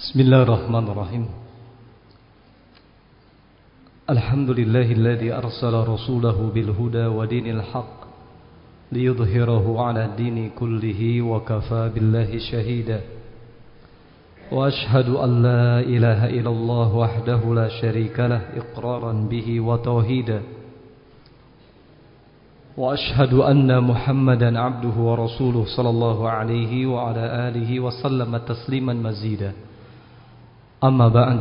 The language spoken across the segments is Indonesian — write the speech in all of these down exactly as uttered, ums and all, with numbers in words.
Bismillahirrahmanirrahim. Alhamdulillahilladzi arsala rasulahu bil huda wa dinil haqq liyudhhirahu 'ala ad-dini kullihi wa kafaa billahi shahida. Wa ashhadu an la ilaha illallah wahdahu la syarika lah iqraran bihi wa tauhida. Wa ashhadu anna Muhammadan 'abduhu wa rasuluhu sallallahu alaihi wa ala alihi wa sallama tasliman mazida. Amma ba'd.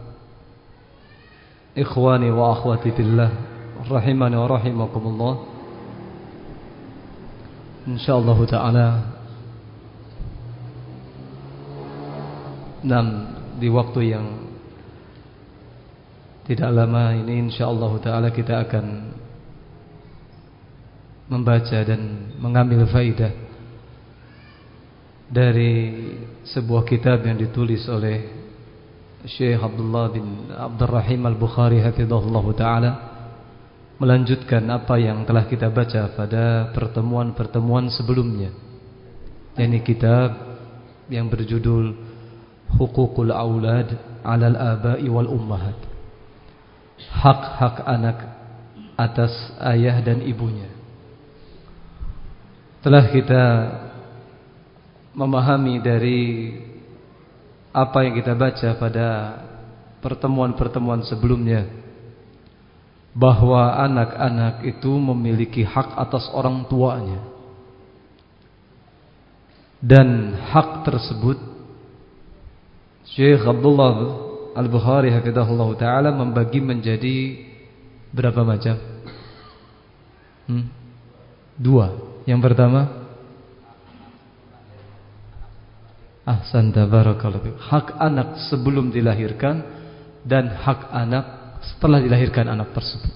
Ikhwani wa akhwati fillah, rahimani wa rahimakumullah. Insyaallah taala dan di waktu yang tidak lama ini insyaallah taala kita akan membaca dan mengambil faidah dari sebuah kitab yang ditulis oleh Syekh Abdullah bin Abdurrahim Al-Bukhari hafizahullah ta'ala, melanjutkan apa yang telah kita baca pada pertemuan-pertemuan sebelumnya, yakni kitab yang berjudul Huququl Aulad 'alal Aba'i wal Ummahat, hak-hak anak atas ayah dan ibunya. Telah kita memahami dari apa yang kita baca pada pertemuan-pertemuan sebelumnya, bahwa anak-anak itu memiliki hak atas orang tuanya, dan hak tersebut Syekh Abdullah Al-Bukhari hafizahullah ta'ala membagi menjadi berapa macam? Hmm? Dua. Yang pertama, ahsan tabarakallah, hak anak sebelum dilahirkan dan hak anak setelah dilahirkan anak tersebut.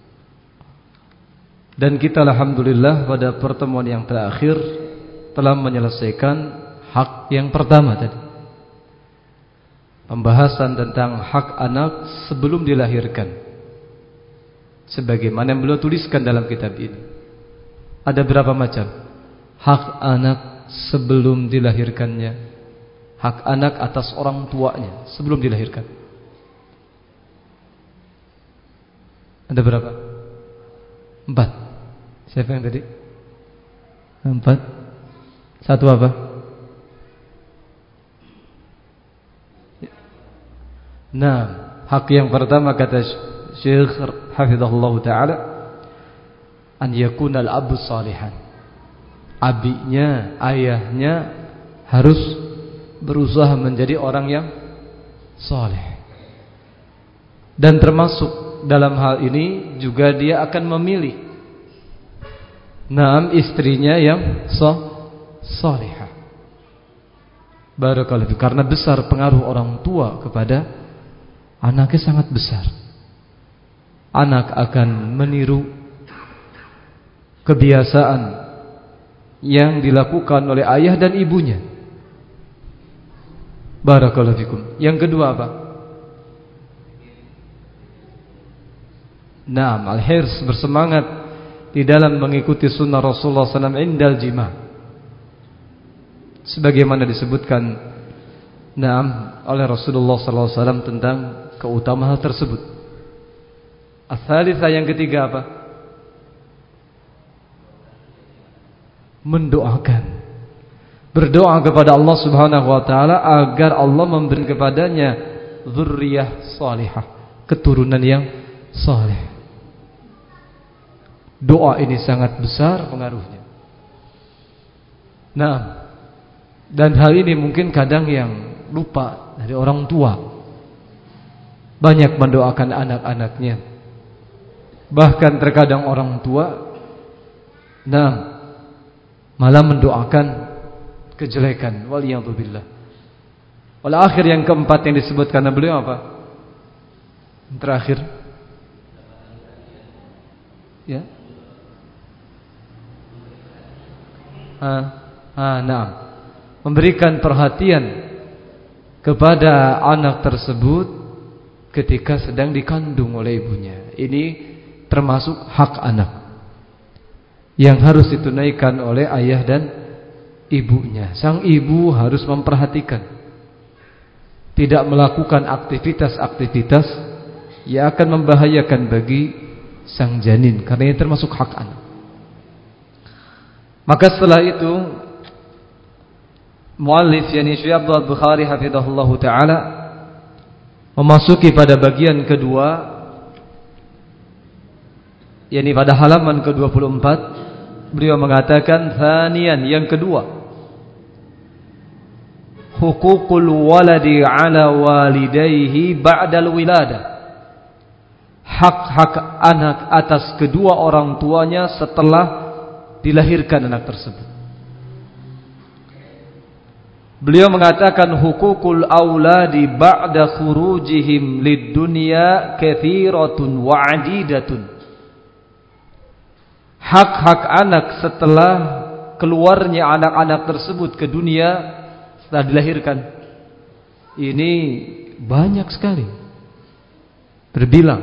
Dan kita alhamdulillah pada pertemuan yang terakhir telah menyelesaikan hak yang pertama tadi, pembahasan tentang hak anak sebelum dilahirkan, sebagaimana yang beliau tuliskan dalam kitab ini. Ada berapa macam hak anak sebelum dilahirkannya, hak anak atas orang tuanya sebelum dilahirkan? Ada berapa? Empat. Siapa yang tadi? Empat. Satu apa? Nah, hak yang pertama kata Syekh hafizahullah ta'ala, an yakuna al-abu salihan. Abinya, ayahnya harus berusaha menjadi orang yang saleh. Dan termasuk dalam hal ini juga dia akan memilih naam istrinya yang salihah. Barakallahu, karena besar pengaruh orang tua kepada anaknya, sangat besar. Anak akan meniru kebiasaan yang dilakukan oleh ayah dan ibunya. Barakallahu fikum. Yang kedua apa? Naam, al-hirs, bersemangat di dalam mengikuti sunnah Rasulullah sallallahu alaihi wasallam indal jima, sebagaimana disebutkan naam oleh Rasulullah sallallahu alaihi wasallam tentang keutamaan hal tersebut. Ats-tsalitsah, yang ketiga apa? Mendoakan, berdoa kepada Allah Subhanahu wa taala agar Allah memberi kepadanya dzurriyyah salihah, keturunan yang saleh. Doa ini sangat besar pengaruhnya. Nah, dan hal ini mungkin kadang yang lupa dari orang tua. Banyak mendoakan anak-anaknya. Bahkan terkadang orang tua nah malah mendoakan kejelekan, waliyadzubillah. Wal akhir, yang keempat yang disebutkan beliau apa? Yang terakhir, ya, ah, ah, nah, memberikan perhatian kepada anak tersebut ketika sedang dikandung oleh ibunya. Ini termasuk hak anak yang harus ditunaikan oleh ayah dan ibunya. Sang ibu harus memperhatikan tidak melakukan aktivitas-aktivitas yang akan membahayakan bagi sang janin, karena ini termasuk hak anak. Maka setelah itu muallif yakni Syekh Abdul Bukhari hafizahullah taala memasuki pada bagian kedua, yakni pada halaman ke dua puluh empat. Beliau mengatakan thaniyan, yang kedua, hukukul waladi ala walidayhi ba'dal wiladah, hak-hak anak atas kedua orang tuanya setelah dilahirkan anak tersebut. Beliau mengatakan hukukul auladi ba'da khurujihim lid dunya kathiratun wa adidatun, hak-hak anak setelah keluarnya anak-anak tersebut ke dunia setelah dilahirkan ini banyak sekali, terbilang.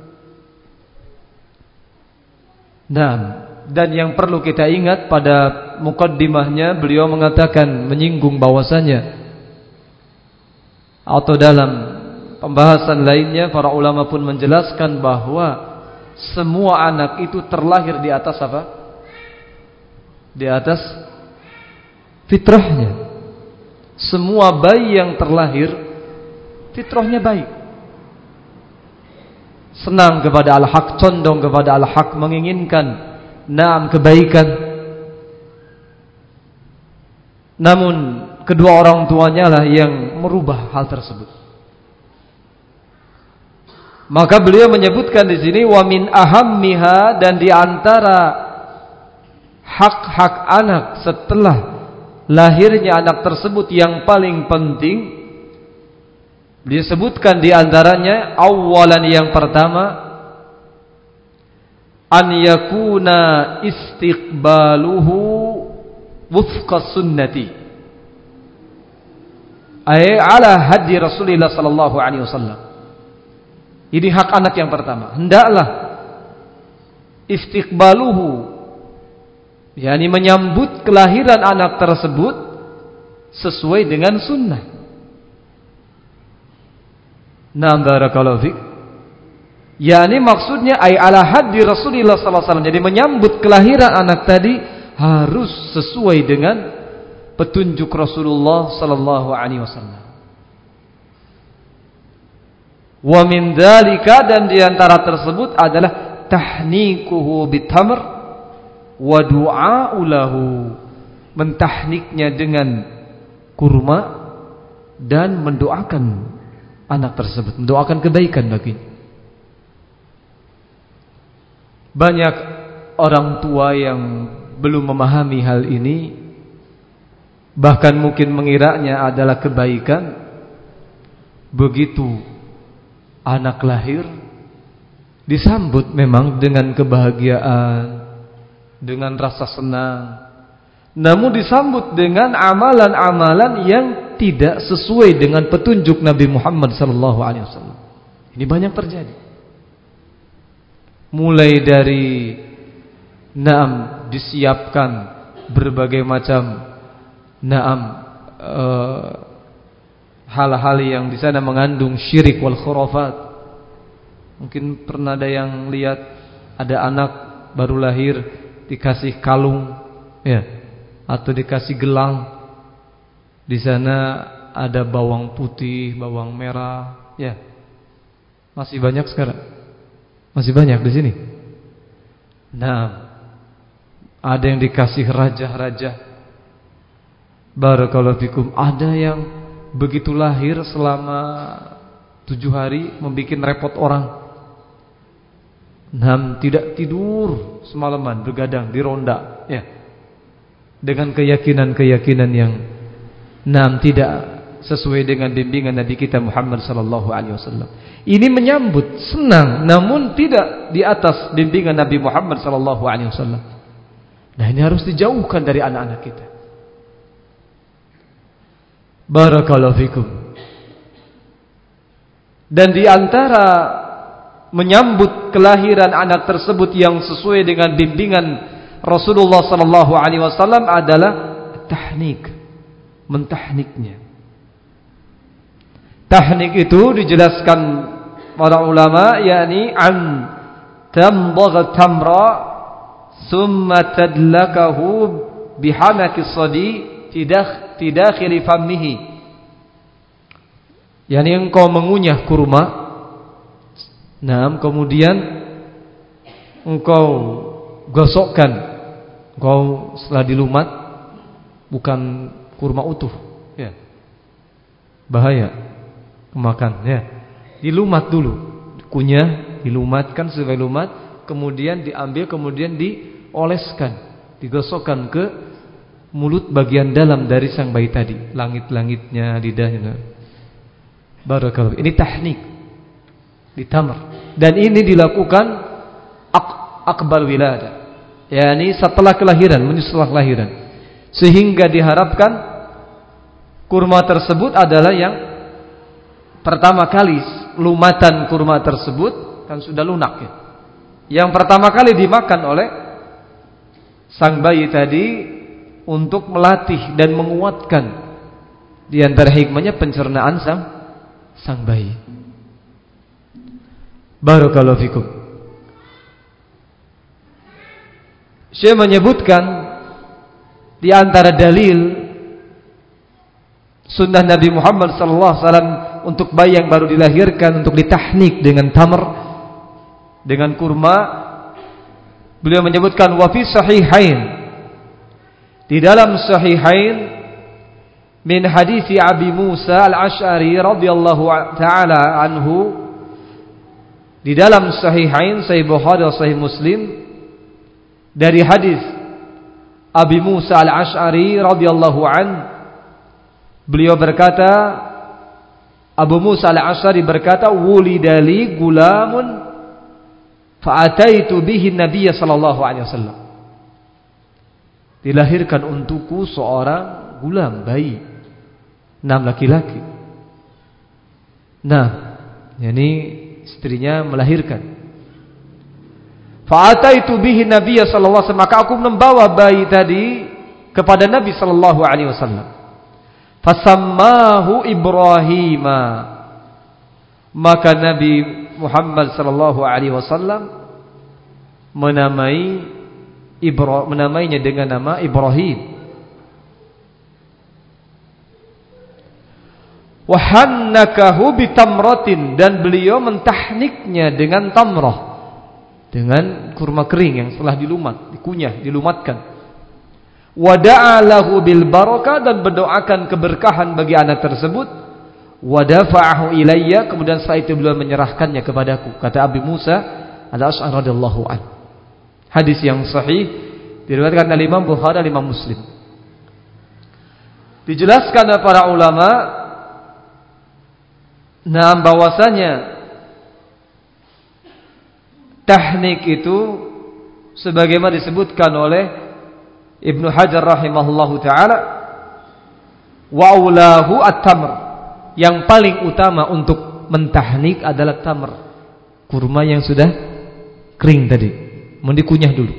Nah, dan yang perlu kita ingat pada mukaddimahnya beliau mengatakan, menyinggung bahwasanya atau dalam pembahasan lainnya para ulama pun menjelaskan bahwa semua anak itu terlahir di atas apa? Di atas fitrahnya. Semua bayi yang terlahir fitrahnya baik, senang kepada al-haq, condong kepada al-haq, menginginkan naam kebaikan. Namun kedua orang tuanya lah yang merubah hal tersebut. Maka beliau menyebutkan di sini wa min ahammiha, dan di antara hak-hak anak setelah lahirnya anak tersebut yang paling penting disebutkan di antaranya awalan, yang pertama, an yakuna istiqbaluhu wufqa sunnati, ay ala hadi Rasulillah sallallahu alaihi wasallam. Ini hak anak yang pertama, hendaklah istiqbaluhu, yakni menyambut kelahiran anak tersebut sesuai dengan sunnah. Naam barakallahu fik. yakni maksudnya ay ala haddi Rasulillah sallallahu alaihi wasallam. Jadi menyambut kelahiran anak tadi harus sesuai dengan petunjuk Rasulullah sallallahu alaihi wasallam. Wa min dzalika, dan diantara tersebut adalah tahnikuhu bitamr wa du'a'u lahu, mentahniknya dengan kurma dan mendoakan anak tersebut, mendoakan kebaikan baginya. Banyak orang tua yang belum memahami hal ini, bahkan mungkin mengiranya adalah kebaikan. Begitu anak lahir disambut memang dengan kebahagiaan, dengan rasa senang, namun disambut dengan amalan-amalan yang tidak sesuai dengan petunjuk Nabi Muhammad sallallahu alaihi wasallam. Ini banyak terjadi. Mulai dari naam disiapkan berbagai macam naam uh, hal-hal yang di sana mengandung syirik wal khurafat. Mungkin pernah ada yang lihat ada anak baru lahir dikasih kalung, ya, atau dikasih gelang. Di sana ada bawang putih, bawang merah, ya. Masih banyak sekarang. Masih banyak di sini. Nah, ada yang dikasih raja-raja. Barakallahu fikum. Ada yang begitu lahir selama tujuh hari membuat repot orang. Nah, tidak tidur semalaman, bergadang di ronda, ya, dengan keyakinan-keyakinan yang nah tidak sesuai dengan bimbingan Nabi kita Muhammad sallallahu alaihi wasallam. Ini menyambut senang, namun tidak di atas bimbingan Nabi Muhammad sallallahu alaihi wasallam. Nah, ini harus dijauhkan dari anak-anak kita. Barakallahu fikum. Dan di antara menyambut kelahiran anak tersebut yang sesuai dengan bimbingan Rasulullah sallallahu alaihi wasallam adalah tahnik, mentahniknya. Tahnik itu dijelaskan para ulama, yakni an tamdagha tamra thumma tadlakahu bihamaki sadi tidak tidak dakhili fammihi. Yani engkau mengunyah kurma, nah kemudian engkau gosokkan, engkau setelah dilumat, bukan kurma utuh, ya bahaya kemakan, ya dilumat dulu, kunyah, dilumatkan sesuai lumat, kemudian diambil, kemudian dioleskan, digosokkan ke mulut bagian dalam dari sang bayi tadi, langit-langitnya, lidahnya. Barakallahu. Ini tahnik di tamr, dan ini dilakukan ak akbal wilada, yakni setelah kelahiran, menyusul kelahiran, sehingga diharapkan kurma tersebut adalah yang pertama kali lumatan kurma tersebut kan sudah lunak, ya. Yang pertama kali dimakan oleh sang bayi tadi untuk melatih dan menguatkan di antara hikmahnya pencernaan sang sang bayi. Barakallahu fikum. Syekh menyebutkan di antara dalil sunnah Nabi Muhammad sallallahu alaihi wasallam untuk bayi yang baru dilahirkan untuk ditahnik dengan tamr, dengan kurma. Beliau menyebutkan wa fi sahihain, di dalam sahihain, min hadisi Abi Musa al-Ash'ari radhiyallahu ta'ala anhu, di dalam sahihain, Sahih Bukhari dan Sahih Muslim, dari hadis Abi Musa al-Ash'ari radhiyallahu an, beliau berkata, Abu Musa al-Ash'ari berkata, wulidali gulamun fa'ataitu bihi Nabiy sallallahu alaihi wasallam. Dilahirkan untukku seorang gulam, bayi, enam laki-laki. Nah, yakni istrinya melahirkan. Fa'ataitu bihi Nabiy sallallahu alaihi wasallam, maka aku membawa bayi tadi kepada Nabi sallallahu alaihi wasallam. Fasammahu Ibrahima, maka Nabi Muhammad sallallahu alaihi wasallam menamai Ibra, menamainya dengan nama Ibrahim. Wa hannakahu bitamratin, dan beliau mentahniknya dengan tamrah, dengan kurma kering yang setelah dilumat, dikunyah, dilumatkan. Wa da'a lahu bil barakah, dan berdoakan keberkahan bagi anak tersebut. Wa dafa'ahu ilayya, kemudian setelah itu beliau menyerahkannya kepadaku, kata Abi Musa al-Ash'ari radhiyallahu anhu. Hadis yang sahih diriwayatkan oleh Imam Bukhari dan Imam Muslim. Dijelaskan oleh para ulama, nah bahwasanya tahnik itu sebagaimana disebutkan oleh Ibnu Hajar rahimahullahu taala, wa aulahu at-tamr, yang paling utama untuk mentahnik adalah tamr, kurma yang sudah kering tadi, mau dikunyah dulu.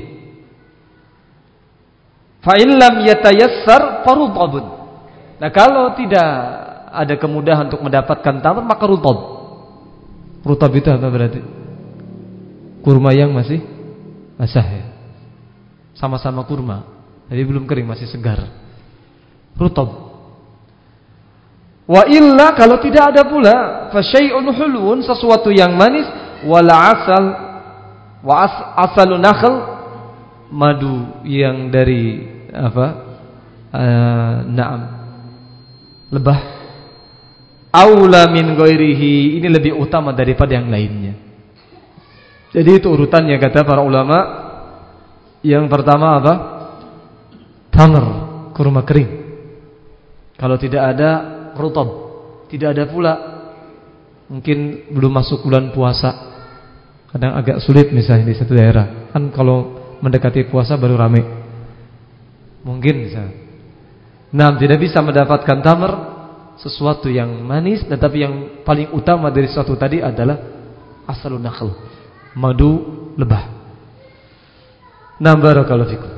Fa in lam yatayassar farudabun, nah kalau tidak ada kemudahan untuk mendapatkan tamr, maka rutab. Rutab itu apa berarti? Kurma yang masih basah, ya. Sama-sama kurma, jadi belum kering, masih segar. Rutab. Wa illa, kalau tidak ada pula, fa syai'un hulun, sesuatu yang manis, wala asal, wa as, asalun nakhl, madu yang dari apa? Uh, na'am. Lebah. Aula min ghairihi, ini lebih utama daripada yang lainnya. Jadi itu urutannya kata para ulama. Yang pertama apa? Tamr, kurma kering. Kalau tidak ada rutab, tidak ada pula, mungkin belum masuk bulan puasa, kadang agak sulit misalnya di satu daerah. Kan kalau mendekati puasa baru rame, mungkin misalnya. Nah, tidak bisa mendapatkan tamr, sesuatu yang manis, tetapi yang paling utama dari sesuatu tadi adalah asalun nakhl, madu lebah. Nah, barakallahu fikum.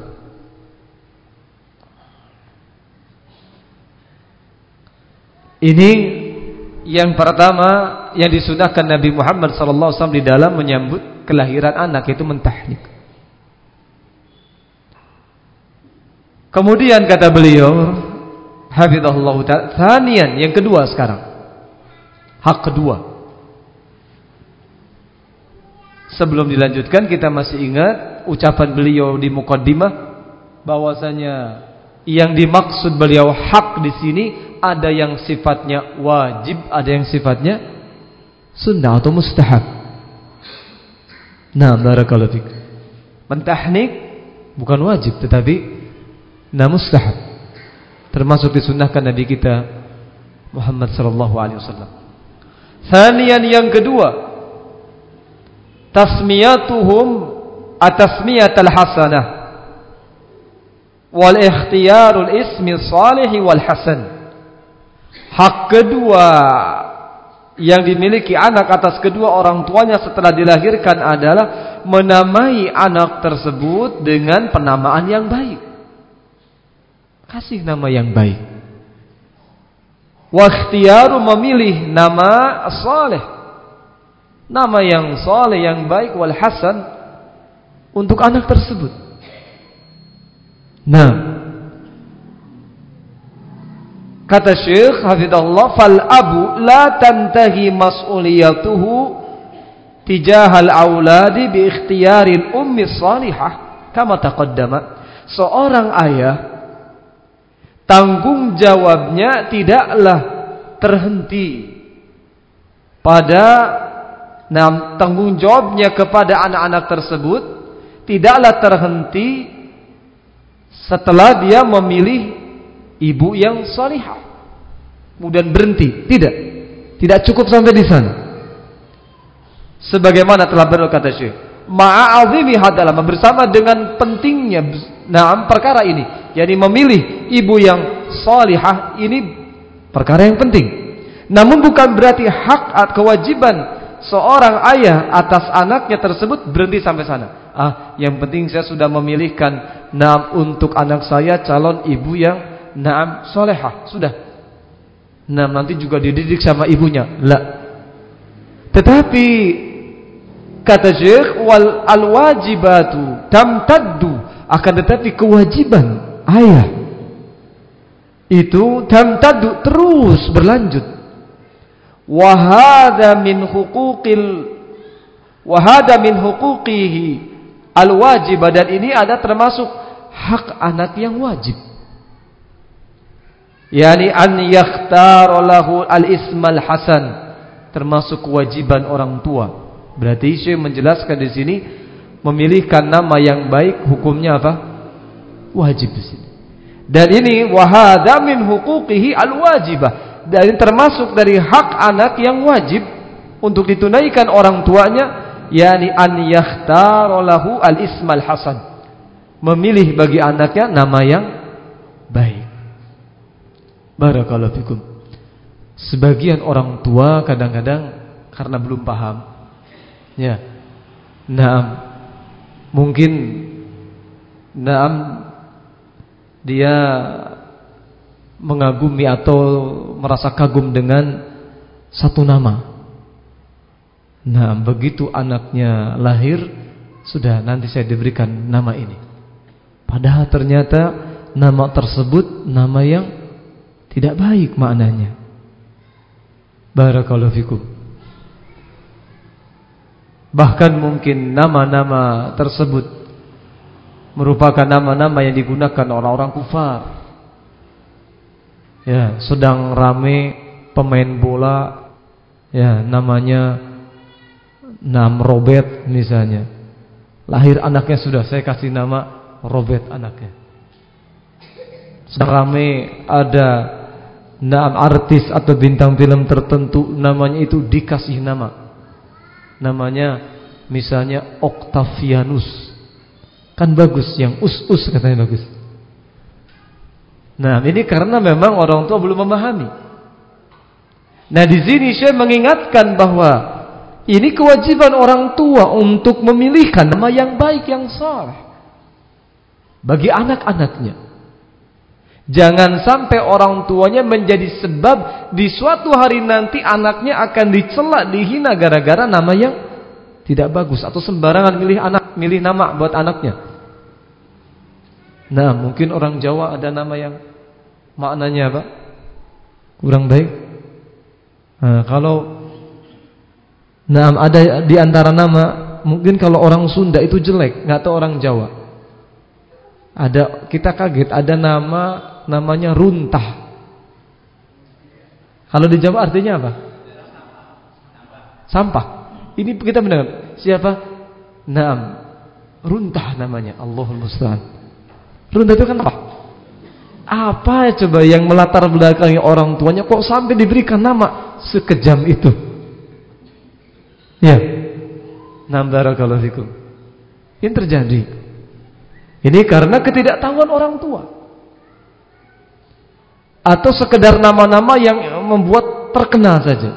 Ini Yang pertama yang disunahkan Nabi Muhammad sallallahu alaihi wasallam di dalam menyambut kelahiran anak itu mentahnik. Kemudian kata beliau, hafizahullah ta'ala, tsaniyan, yang kedua sekarang. Hak kedua. Sebelum dilanjutkan kita masih ingat ucapan beliau di muqaddimah bahwasanya yang dimaksud beliau hak di sini ada yang sifatnya wajib, ada yang sifatnya sunnah atau mustahab. Nah, barakallahu fik. Mentahnik bukan wajib tetapi nah mustahab. Termasuk disunnahkan Nabi kita Muhammad sallallahu alaihi wasallam. Tsaniyan, yang kedua, tasmiyatuhum atasmiyatal hasanah wal ikhtiyarul ismi salih wal hasan. Hak kedua yang dimiliki anak atas kedua orang tuanya setelah dilahirkan adalah menamai anak tersebut dengan penamaan yang baik. Kasih nama yang baik. Wa ikhtiyaru, memilih nama saleh, nama yang saleh yang baik, wal hasan, untuk anak tersebut. Nah, kata Syekh hafizahullah, fal abu la tantahi mas'uliyatuhu tijahal auladi bi ikhtiyaril ummi salihah kama taqaddama. Seorang ayah, tanggung jawabnya tidaklah terhenti pada nah, tanggung jawabnya kepada anak-anak tersebut tidaklah terhenti setelah dia memilih ibu yang salihah kemudian berhenti. Tidak, tidak cukup sampai di sana. Sebagaimana telah berkata Syekh, ma'azimi hadalama, bersama dengan pentingnya nah perkara ini, yakni memilih ibu yang salihah, ini perkara yang penting. Namun bukan berarti hak atau kewajiban seorang ayah atas anaknya tersebut berhenti sampai sana. Ah, yang penting saya sudah memilihkan nah untuk anak saya calon ibu yang nah salihah, sudah. Nah, nanti juga dididik sama ibunya. La. Tetapi kata Syekh, wal alwajibatu tamtaddu, akan tetapi kewajiban ayah itu tamtaddu, terus berlanjut. Wa hadza min huquqil wa hadza min huquqihi alwajib, dan ini ada termasuk hak anak yang wajib. Yani an yakhtar lahu al-ismal hasan, termasuk kewajiban orang tua. Berarti Syekh menjelaskan di sini memilihkan nama yang baik hukumnya apa? Wajib di sini. Dan ini wa hadza min huquqihi al-wajibah, dan termasuk dari hak anak yang wajib untuk ditunaikan orang tuanya, yakni an yakhtar lahu al-ismal hasan, memilih bagi anaknya nama yang baik. Barakallahu fikum. Sebagian orang tua kadang-kadang karena belum paham, ya, naam, mungkin naam dia mengagumi atau merasa kagum dengan satu nama. Nah, begitu anaknya lahir, sudah, nanti saya diberikan nama ini. Padahal ternyata nama tersebut nama yang tidak baik maknanya. Barakallahu fikum. Bahkan mungkin nama-nama tersebut merupakan nama-nama yang digunakan orang-orang kufar. Ya, sedang rame pemain bola, ya, namanya Nam Robert misalnya. Lahir anaknya sudah saya kasih nama Robert anaknya. Sedang rame ada nam artis atau bintang film tertentu, namanya itu dikasih nama. Namanya misalnya Octavianus. Kan bagus, yang us-us katanya bagus. Nah, ini karena memang orang tua belum memahami. Nah, di sini saya mengingatkan bahwa ini kewajiban orang tua untuk memilihkan nama yang baik, yang saleh bagi anak-anaknya. Jangan sampai orang tuanya menjadi sebab di suatu hari nanti anaknya akan dicela, dihina gara-gara nama yang tidak bagus atau sembarangan milih anak, milih nama buat anaknya. Nah, mungkin orang Jawa ada nama yang maknanya apa? Kurang baik. Nah, kalau nah ada di antara nama, mungkin kalau orang Sunda itu jelek, nggak tahu orang Jawa. Ada, kita kaget ada nama namanya runtah. Kalau di Jawa artinya apa? Sampah. Ini kita mendengar siapa? Naam, runtah namanya. Allahul musta'an. Runtah itu kan apa? Apa coba yang melatar belakangi orang tuanya kok sampai diberikan nama sekejam itu? Ya. Naam, barakallahu fikum. Yang terjadi ini karena ketidaktahuan orang tua. Atau sekedar nama-nama yang membuat terkenal saja.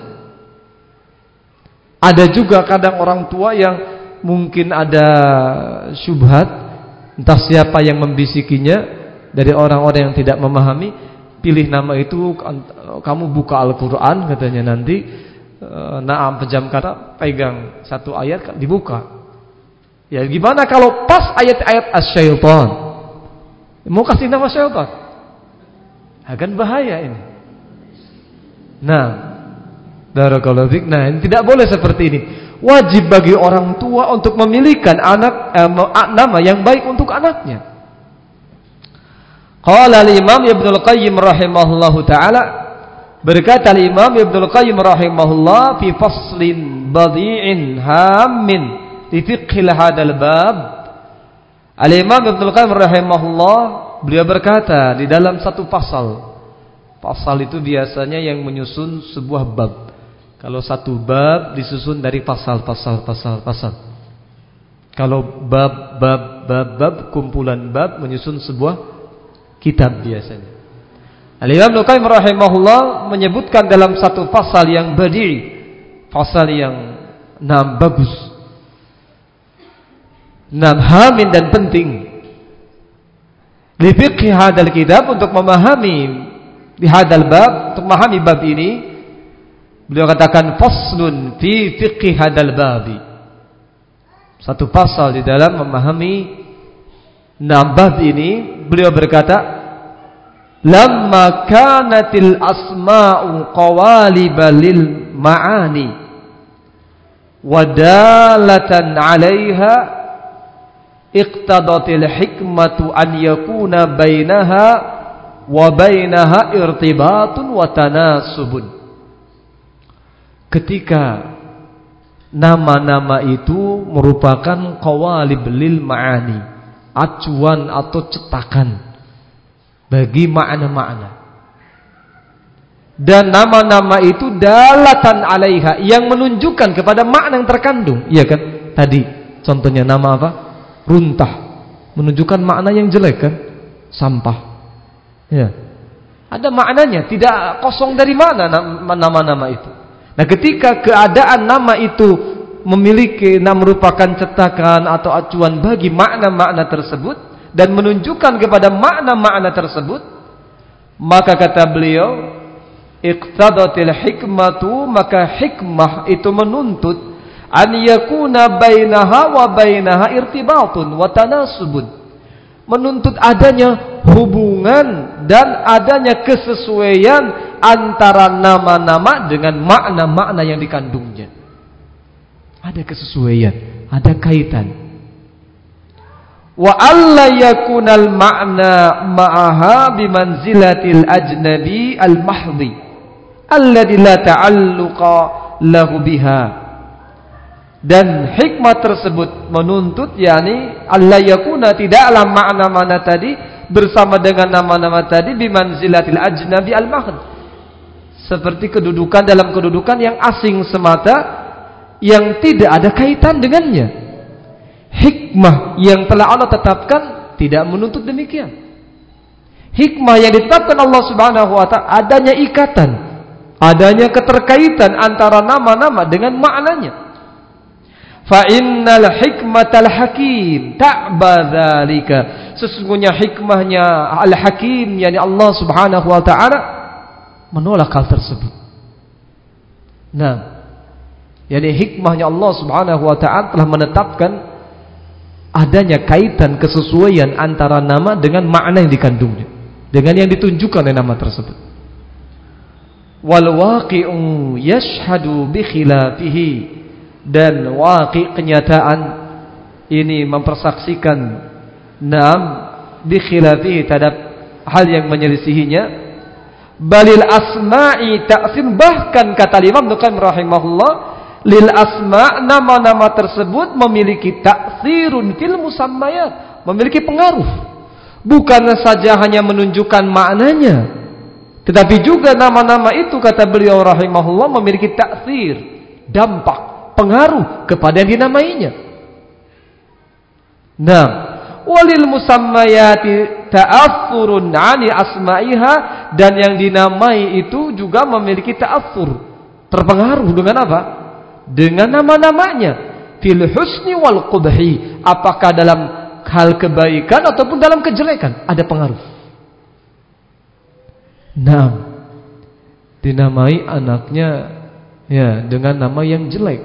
Ada juga kadang orang tua yang mungkin ada syubhat, entah siapa yang membisikinya dari orang-orang yang tidak memahami, pilih nama itu, kamu buka Al-Quran katanya nanti, naam pejam kata, pegang satu ayat dibuka. Ya gimana kalau pas ayat-ayat as-syaitan, mau kasih nama syaitan? Akan bahaya ini. Nah, barakallahu fiik. Nah, ini tidak boleh seperti ini. Wajib bagi orang tua untuk memilihkan anak eh, nama yang baik untuk anaknya. Qala al-Imam Ibnu Qayyim rahimahullahu taala, berkata al-Imam Ibnu Qayyim rahimahullah fi faslin badi'in hammin fi fiqhil hadal bab. Al-Imam Ibnu Qayyim rahimahullah, beliau berkata di dalam satu pasal. Pasal itu biasanya yang menyusun sebuah bab. Kalau satu bab disusun dari pasal-pasal pasal-pasal. Kalau bab bab bab bab kumpulan bab menyusun sebuah kitab biasanya. Al-Imam Ibnu Qayyim rahimahullah menyebutkan dalam satu pasal yang badi', pasal yang nam bagus, nam hamin dan penting. Li fiqhi hadal kitab, untuk memahami di hadal bab, untuk memahami bab ini, beliau katakan faslun fi fiqhi hadal babi. Satu pasal di dalam memahami nam bab ini, beliau berkata, lamma kanatil asma'u qawaliba lil ma'ani wadalatan 'alaiha iqtadatil hikmatu an yakuna bainaha wa bainaha irtibatun wa tanasubun. Ketika nama-nama itu merupakan qawalib lil ma'ani, acuan atau cetakan bagi makna-makna, dan nama-nama itu dalatan 'alaiha, yang menunjukkan kepada makna yang terkandung. Iya kan? Tadi contohnya nama apa? Runtah, menunjukkan makna yang jelek kan? Sampah. Ya. Ada maknanya, tidak kosong dari mana nama-nama itu. Nah, ketika keadaan nama itu memiliki, nah, merupakan cetakan atau acuan bagi makna-makna tersebut dan menunjukkan kepada makna-makna tersebut, maka kata beliau, iqtadatil hikmatu, maka hikmah itu menuntut an yakuna bainaha wa bainaha irtibatun wa tanasubun, menuntut adanya hubungan dan adanya kesesuaian antara nama-nama dengan makna-makna yang dikandungnya. Ada kesesuaian, ada kaitan. Wa alla yakunal ma'na ma'aha bimanzilatil ajnabi al-mahdhi alladhi la ta'alluqa lahu biha. Dan hikmah tersebut menuntut, yakni alla yakuna, tidaklah makna-makna tadi bersama dengan nama-nama tadi bimanzilatil ajnabi al-mahd, seperti kedudukan dalam kedudukan yang asing semata, yang tidak ada kaitan dengannya. Hikmah yang telah Allah tetapkan tidak menuntut demikian. Hikmah yang ditetapkan Allah Subhanahu wa ta'ala adanya ikatan, adanya keterkaitan antara nama-nama dengan maknanya. Fa innal hikmatal hakim ta'ba dzalika, sesungguhnya hikmahnya Al-Hakim, yakni Allah Subhanahu wa taala, menolak hal tersebut. Nah, yakni hikmahnya Allah Subhanahu wa taala telah menetapkan adanya kaitan kesesuaian antara nama dengan makna yang dikandungnya, dengan yang ditunjukkan oleh nama tersebut. Wal waqi'u yashhadu bi khilafihi, dan waqi' kenyataan ini mempersaksikan nam bi khilafihi terhadap hal yang menyelisihinya. Balil asma'i ta'sir, bahkan kata Imam Nuqaim rahimahullah, lil asma', nama-nama tersebut memiliki ta'sirun fil musammayat, memiliki pengaruh, bukan saja hanya menunjukkan maknanya, tetapi juga nama-nama itu kata beliau rahimahullah memiliki ta'sir, dampak, pengaruh kepada yang dinamainya. Nah, walil musammayati ta'athurun 'ani asma'iha, dan yang dinamai itu juga memiliki ta'athur, terpengaruh dengan apa? Dengan nama-namanya, fil husni wal qubhi, apakah dalam hal kebaikan ataupun dalam kejelekan ada pengaruh. Nah, dinamai anaknya ya dengan nama yang jelek.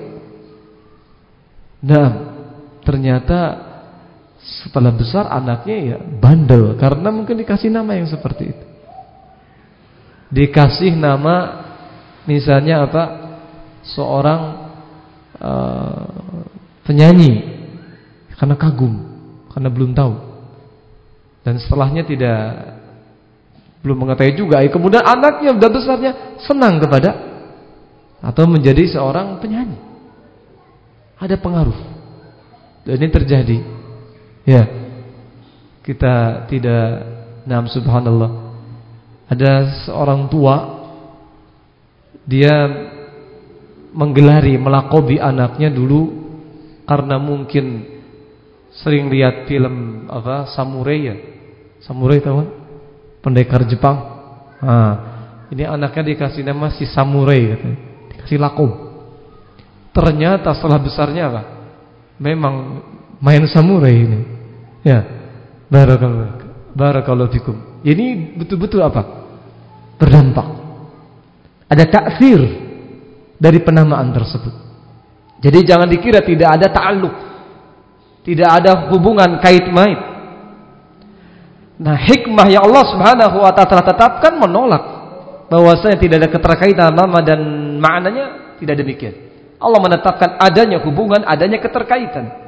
Nah, ternyata setelah besar anaknya ya bandel, karena mungkin dikasih nama yang seperti itu. Dikasih nama misalnya apa? Seorang uh, penyanyi karena kagum, karena belum tahu. Dan setelahnya tidak belum mengetahui juga. Kemudian anaknya sudah besarnya senang kepada atau menjadi seorang penyanyi. Ada pengaruh. Dan ini terjadi. Ya, kita tidak, nah subhanallah, ada seorang tua, dia menggelari, melakobi anaknya dulu karena mungkin sering lihat film apa samurai ya, samurai tahu kan? Pendekar Jepang. Nah, ini anaknya dikasih nama si samurai, katanya, dikasih lakob. Ternyata setelah besarnya apa? Memang main samurai ini. Ya, barakallahu barakallahu fikum. Ini betul-betul apa? Berdampak. Ada taksir dari penamaan tersebut. Jadi jangan dikira tidak ada ta'alluq, tidak ada hubungan kait-mait. Nah, hikmah yang Allah Subhanahu wa taala telah tetapkan menolak bahwasanya tidak ada keterkaitan nama dan maknanya, tidak demikian. Allah menetapkan adanya hubungan, adanya keterkaitan.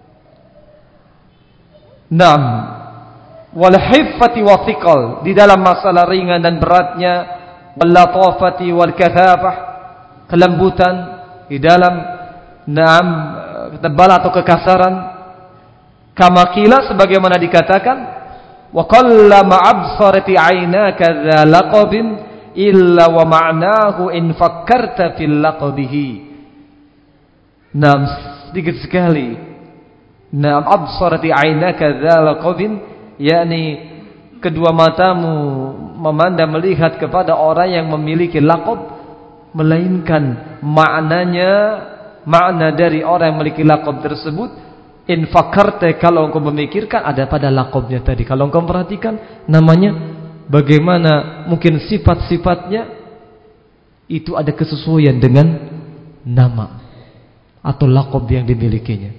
Naam, wal hiffati wa thiqal, di dalam masalah ringan dan beratnya, wal latafati wal kathafah, kelembutan, di dalam naam ketebalan atau kekasaran. Kama qila, sebagaimana dikatakan, wa qallama absarati 'ainaka dza laqabin illa wa ma'nahu in fakkarta fil laqabihi. Naam, sedikit sekali. Naam, absarati 'ainaka dza laqabin, yakni kedua matamu memandang melihat kepada orang yang memiliki laqab, melainkan maknanya, makna dari orang yang memiliki laqab tersebut, in fakarta, kalau engkau memikirkan ada pada laqabnya tadi. Kalau engkau perhatikan namanya, bagaimana mungkin sifat-sifatnya itu ada kesesuaian dengan nama atau laqab yang dimilikinya.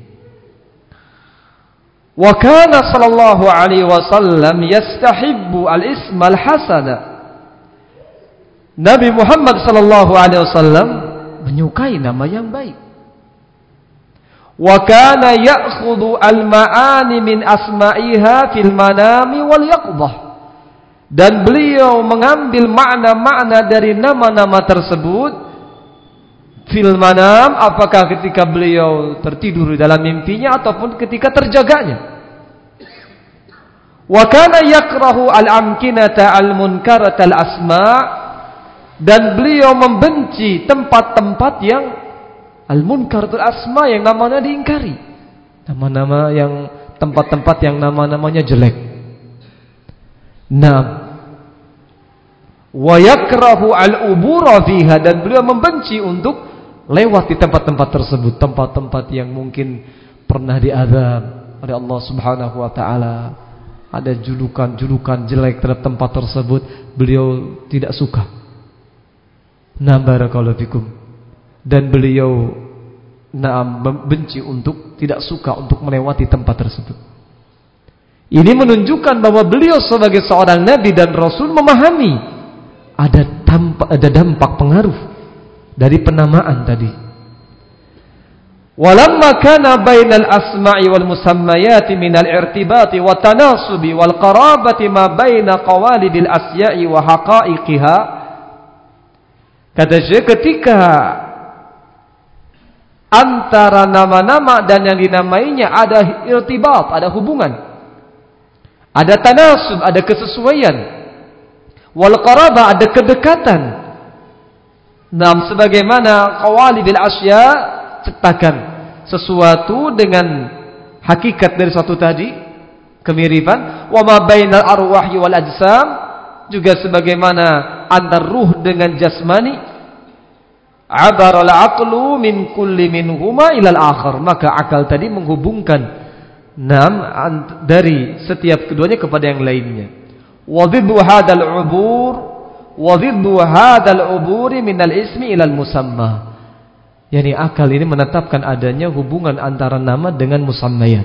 Wa kana sallallahu alaihi wasallam yastahibbu al-isma al-hasana. Nabi Muhammad sallallahu alaihi wasallam menyukai nama yang baik. Wa kana ya'khudhu al-ma'ani min asma'iha fil manami wal yaqdah. Dan beliau mengambil makna-makna dari nama-nama tersebut fil manam, apakah ketika beliau tertidur dalam mimpinya ataupun ketika terjaganya. Wa kana yakrahu al-amkinata al-munkarata al-asma', dan beliau membenci tempat-tempat yang al-munkaratul asma', yang namanya diingkari, nama-nama yang tempat-tempat yang nama-namanya jelek. Naam. Wa yakrahu al-ubura fiha, dan beliau membenci untuk lewat di tempat-tempat tersebut, tempat-tempat yang mungkin pernah diazab oleh Allah Subhanahu wa taala. ada julukan-julukan jelek terhadap tempat tersebut, beliau tidak suka. Nah, barakallahu fikum. Dan beliau nah benci untuk tidak suka untuk melewati tempat tersebut. Ini menunjukkan bahwa beliau sebagai seorang nabi dan rasul memahami ada dampak, ada dampak pengaruh dari penamaan tadi. Walamma kana bainal asma'i wal musammayati minal irtibati wat tanasubi wal qarabati ma baina qawalidil asya'i wa haqa'iqiha. Kata Syekh, ketika antara nama-nama dan yang dinamainya ada irtibat, ada hubungan, ada tanasub, ada kesesuaian, wal qarabah, ada kedekatan. Nam sebagaimana qawalidil asya, cetakan sesuatu dengan hakikat dari suatu tadi, kemiripan. Wa ma bainal arwahi wal ajsam, juga sebagaimana antar ruh dengan jasmani. Abaral aqlu min kulli minhuma ilal akhar, maka akal tadi menghubungkan nam dari setiap keduanya kepada yang lainnya. Wa dhiddu hadal ubur wa dhiddu hadal uburi minal ismi ilal musamma. Yani akal ini menetapkan adanya hubungan antara nama dengan musammayat.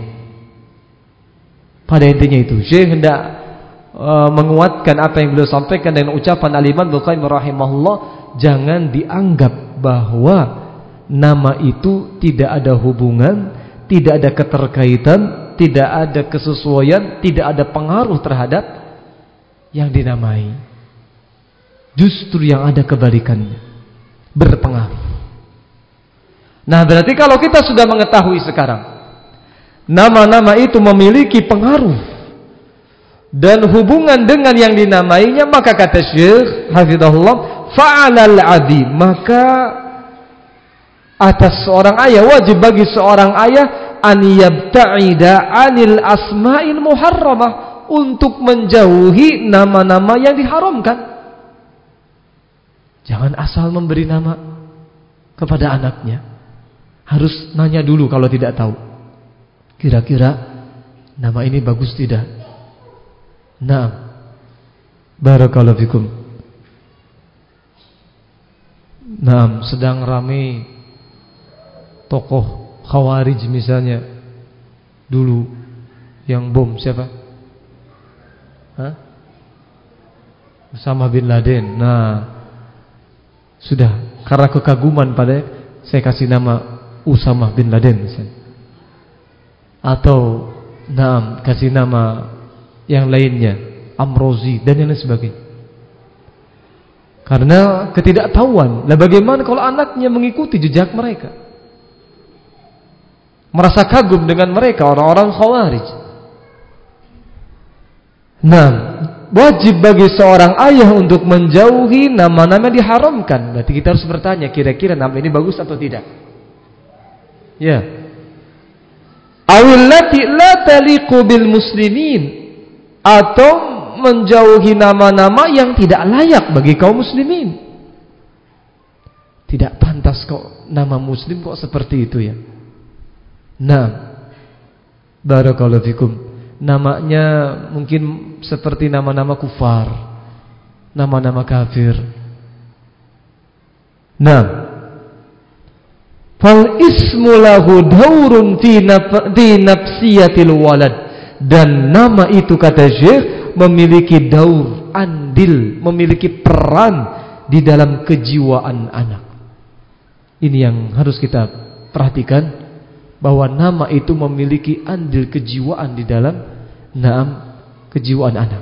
Pada intinya itu Syekh hendak uh, menguatkan apa yang beliau sampaikan dengan ucapan Al-Imam Ibnu Qayyim rahimahullah, jangan dianggap bahwa nama itu tidak ada hubungan, tidak ada keterkaitan, tidak ada kesesuaian, tidak ada pengaruh terhadap yang dinamai. Justru yang ada kebalikannya, berpengaruh. Nah, berarti kalau kita sudah mengetahui sekarang nama-nama itu memiliki pengaruh dan hubungan dengan yang dinamainya, maka kata Syekh hafizahullah, fa'alal abi, maka atas seorang ayah, wajib bagi seorang ayah an yabta'ida 'anil asma'il muharramah, untuk menjauhi nama-nama yang diharamkan. Jangan asal memberi nama kepada anaknya. Harus nanya dulu kalau tidak tahu. Kira-kira nama ini bagus tidak? Naam. Barakallahu fikum. Naam, sedang ramai tokoh Khawarij misalnya dulu yang bom siapa? Hah? Osama bin Laden. Nah, sudah karena kekaguman pada, saya kasih nama Usama bin Laden misalnya. Atau naam, kasih nama yang lainnya, Amrozi dan yang lain sebagainya. Karena ketidaktahuan. Lah bagaimana kalau anaknya mengikuti jejak mereka, merasa kagum dengan mereka, orang-orang Khawarij. Nah, wajib bagi seorang ayah untuk menjauhi nama-nama diharamkan. Berarti kita harus bertanya, kira-kira nama ini bagus atau tidak? Ya. Awillati la taliqu bil muslimin, atau menjauhi nama-nama yang tidak layak bagi kaum muslimin. Tidak pantas kok nama muslim kok seperti itu ya. Nah, barakallahu fikum. Namanya mungkin seperti nama-nama kufar, nama-nama kafir. Nah, fal ismu lahu daurun fi nafsiyatil walad, dan nama itu kata Syekh memiliki daur, andil, memiliki peran di dalam kejiwaan anak. Ini yang harus kita perhatikan, bahwa nama itu memiliki andil kejiwaan di dalam naam kejiwaan anak.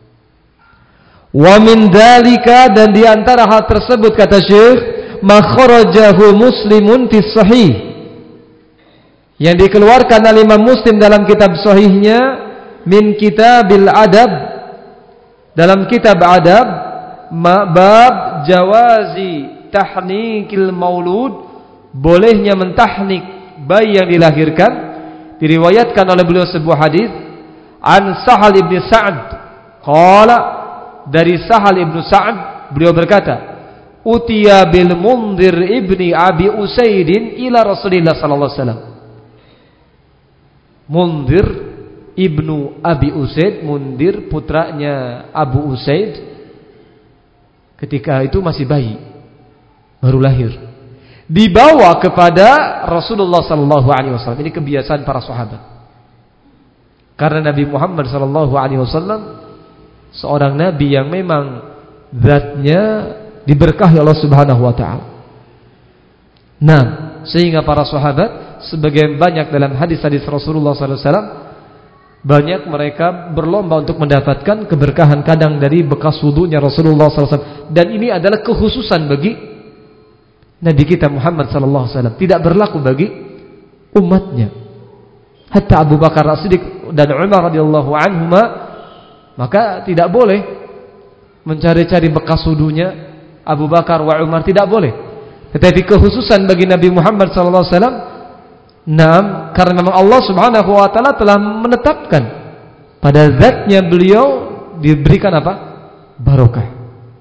Wa min dzalika, dan di antara hal tersebut kata Syekh, makhrajahu Muslimun fi sahih, yang dikeluarkan oleh Imam Muslim dalam kitab sahihnya, min kitabil adab, dalam kitab adab, bab jawazi tahnikil maulud, bolehnya mentahnik bayi yang dilahirkan. Diriwayatkan oleh beliau sebuah hadis an Sahal ibn Sa'ad qala, dari Sahal ibn Sa'ad beliau berkata, utiya bil Mundhir ibni Abi Usaidin ila Rasulillah sallallahu alaihi wasallam. Mundhir ibnu Abi Usaid, Mundir putranya Abu Usaid, ketika itu masih bayi, baru lahir, dibawa kepada Rasulullah sallallahu alaihi wasallam. Ini kebiasaan para sahabat. Karena Nabi Muhammad sallallahu alaihi wasallam seorang nabi yang memang zatnya diberkahi Allah Subhanahu wa taala. Nah, sehingga para sahabat sebagian banyak dalam hadis-hadis Rasulullah sallallahu alaihi wasallam banyak mereka berlomba untuk mendapatkan keberkahan kadang dari bekas wudunya Rasulullah sallallahu alaihi wasallam. Dan ini adalah kekhususan bagi Nabi kita Muhammad sallallahu alaihi wasallam, tidak berlaku bagi umatnya. Hatta Abu Bakar As-Siddiq dan Umar radhiyallahu anhuma, maka tidak boleh mencari-cari bekas wudunya Abu Bakar wa Umar, tidak boleh. Tetapi kekhususan bagi Nabi Muhammad sallallahu alaihi wasallam, naam, karena memang Allah Subhanahu wa taala telah menetapkan pada zatnya beliau diberikan apa? Barokah.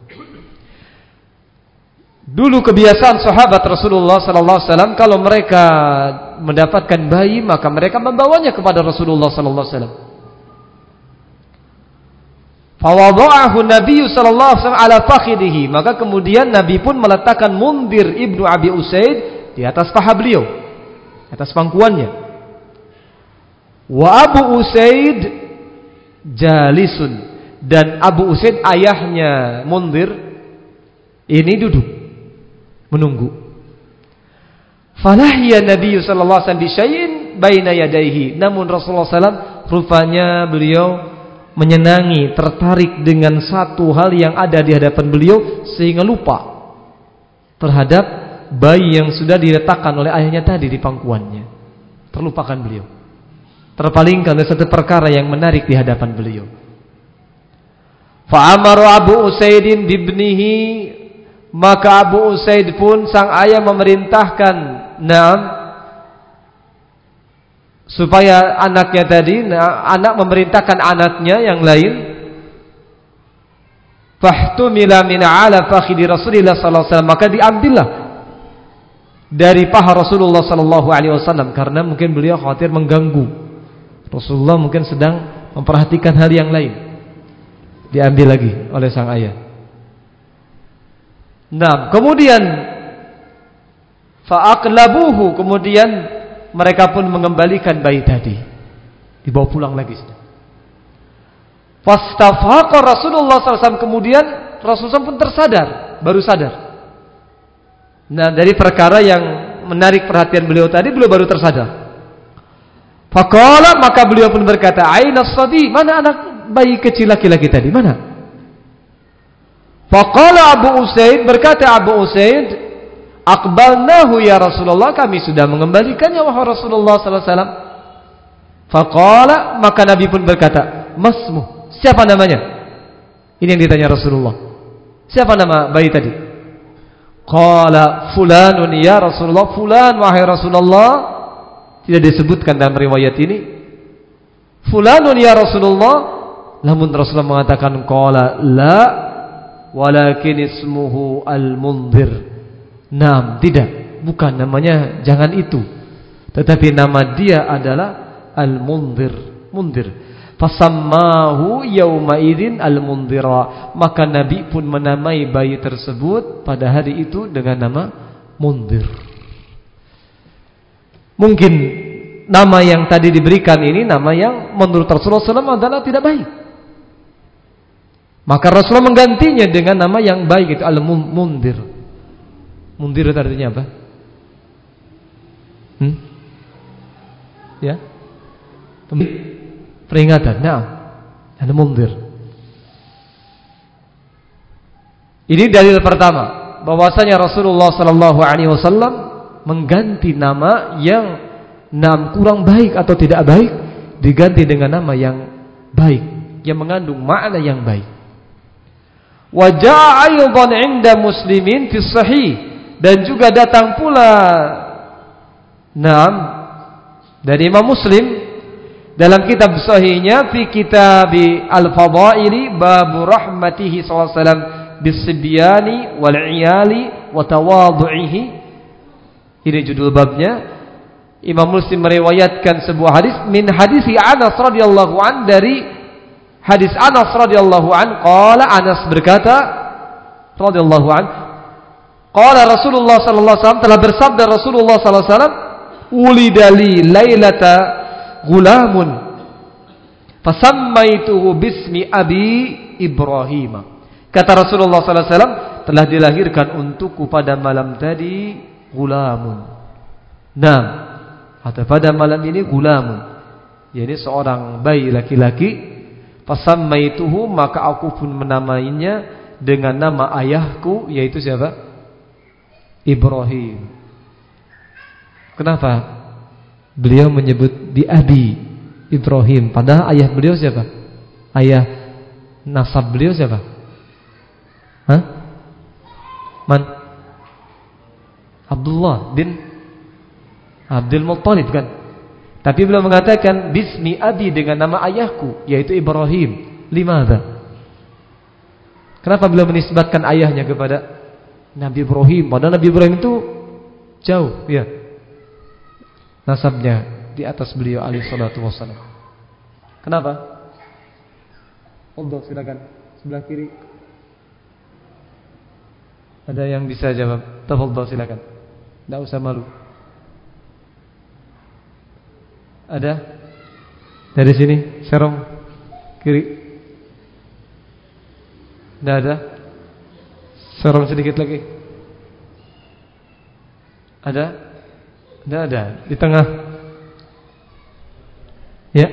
Dulu kebiasaan sahabat Rasulullah sallallahu alaihi wasallam, kalau mereka mendapatkan bayi maka mereka membawanya kepada Rasulullah sallallahu alaihi wasallam. Fawada'ahu Nabi sallallahu alaihi wasallam ala fakhidihi, maka kemudian Nabi pun meletakkan Mundir ibnu Abi Usaid di atas paha beliau, atas pangkuannya. Wa Abu Usaid jalisun, dan Abu Usaid ayahnya Mundir ini duduk menunggu. Falahya Nabi sallallahu alaihi wasallam bi syai'in baina yadayhi, namun Rasulullah sallallahu alaihi wasallam rupanya beliau menyenangi, tertarik dengan satu hal yang ada di hadapan beliau sehingga lupa terhadap bayi yang sudah diletakkan oleh ayahnya tadi di pangkuannya. Terlupakan beliau, terpalingkan oleh satu perkara yang menarik di hadapan beliau. Fa'amara Abu Usaidin bibnihi, maka Abu Usaid pun sang ayah memerintahkan, naam, supaya anaknya tadi, nah, anak memerintahkan anaknya yang lain, fahtumila min ala fakhidi Rasulillah sallallahu alaihi wasallam, maka diambillah dari paha Rasulullah sallallahu alaihi wasallam, karena mungkin beliau khawatir mengganggu Rasulullah, mungkin sedang memperhatikan hal yang lain. Diambil lagi oleh sang ayah. Nah, kemudian fa'aqlabuhu, kemudian mereka pun mengembalikan bayi tadi, dibawa pulang lagi. Fastafaqa Rasulullah sallallahu alaihi wasallam, kemudian Rasulullah pun tersadar, baru sadar. Nah, dari perkara yang menarik perhatian beliau tadi, beliau baru tersadar. Faqala, maka beliau pun berkata, "Aina as-sadi?" Mana anak bayi kecil laki-laki tadi? Mana? Faqala Abu Usaid, berkata Abu Usaid, "Aqbalnahu ya Rasulullah, kami sudah mengembalikannya wahai Rasulullah sallallahu alaihi wasallam." Faqala, maka Nabi pun berkata, "Masmu?" Siapa namanya? Ini yang ditanya Rasulullah. Siapa nama bayi tadi? Qala fulanun ya Rasulullah, fulan wahai Rasulullah. Tidak disebutkan dalam riwayat ini fulanun ya Rasulullah, namun Rasulullah mengatakan qala la walakin ismuhu al-Mundhir. Nam, tidak, bukan namanya, jangan itu, tetapi nama dia adalah Al-Mundhir, Mundhir. Fasammahu yauma idzin al-Mundhira, maka Nabi pun menamai bayi tersebut pada hari itu dengan nama Mundhir. Mungkin nama yang tadi diberikan ini nama yang menurut Rasulullah sallallahu alaihi wasallam adalah tidak baik, maka Rasulullah menggantinya dengan nama yang baik, itu Al-Mundhir. Mundhir itu artinya apa? Hmm? Ya, peringatan. Nah, Al-Mundhir. Ini dalil pertama bahwasanya Rasulullah sallallahu alaihi wasallam mengganti nama yang nam kurang baik atau tidak baik, diganti dengan nama yang baik, yang mengandung makna yang baik. Wa jaa aidan 'inda Muslimin fi sahih, dan juga datang pula nam dari Imam Muslim dalam kitab sahihnya, fi kitab al-fadaili bab rahmatihi sallallahu alaihi wasallam bis-sibyani wal 'iyali wa tawadhu'ihi. Ini judul babnya, Imam Muslim meriwayatkan sebuah hadis min hadisi Anas radhiyallahu an, dari hadis Anas radhiyallahu an, qala Anas berkata radhiyallahu an, qala Rasulullah sallallahu alaihi wasallam, telah bersabda Rasulullah sallallahu alaihi wasallam, ulidali lailata gulamun fasammaituhu bismi abi Ibrahim. Kata Rasulullah sallallahu alaihi wasallam, telah dilahirkan untukku pada malam tadi gulamun. Nah, atau pada malam ini gulamun, yakni seorang bayi laki-laki. Fasammaituhu, maka aku pun menamainya dengan nama ayahku, yaitu siapa? Ibrahim. Kenapa beliau menyebut di abi Ibrahim, padahal ayah beliau siapa? Ayah nasab beliau siapa? Hah? Man? Abdullah bin Abdul Muttalib kan? Tapi beliau mengatakan bismi abi, dengan nama ayahku, yaitu Ibrahim. Limadha? Kenapa beliau menisbatkan ayahnya kepada Nabi Ibrahim? Padahal Nabi Ibrahim itu jauh, ya, nasabnya di atas beliau alaihi salatu wassalam. Kenapa? Fadhil, silakan sebelah kiri. Ada yang bisa jawab? Tafadhal, silakan. Enggak usah malu. Ada? Dari sini, serong kiri. Tidak ada? Serong sedikit lagi. Ada? Tidak ada. Di tengah. Ya.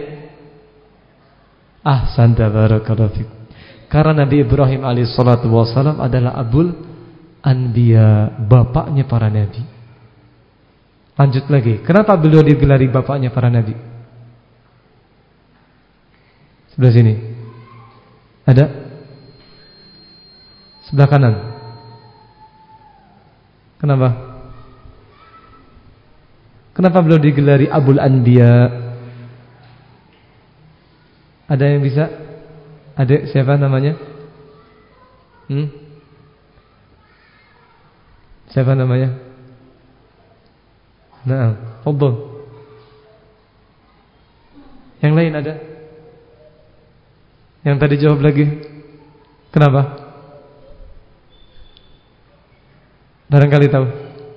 Ahsanta barakallahu fik. Karena Nabi Ibrahim alaihissalatu wassalam adalah abul anbiya, bapaknya para nabi. Lanjut lagi, kenapa beliau digelari bapaknya para nabi? Sebelah sini. Ada? Sebelah kanan. Kenapa? Kenapa beliau digelari Abul Anbiya? Ada yang bisa? Ada siapa namanya? Hmm? Siapa namanya? Nah, fadhil. Yang lain ada? Yang tadi jawab lagi. Kenapa? Barangkali tahu.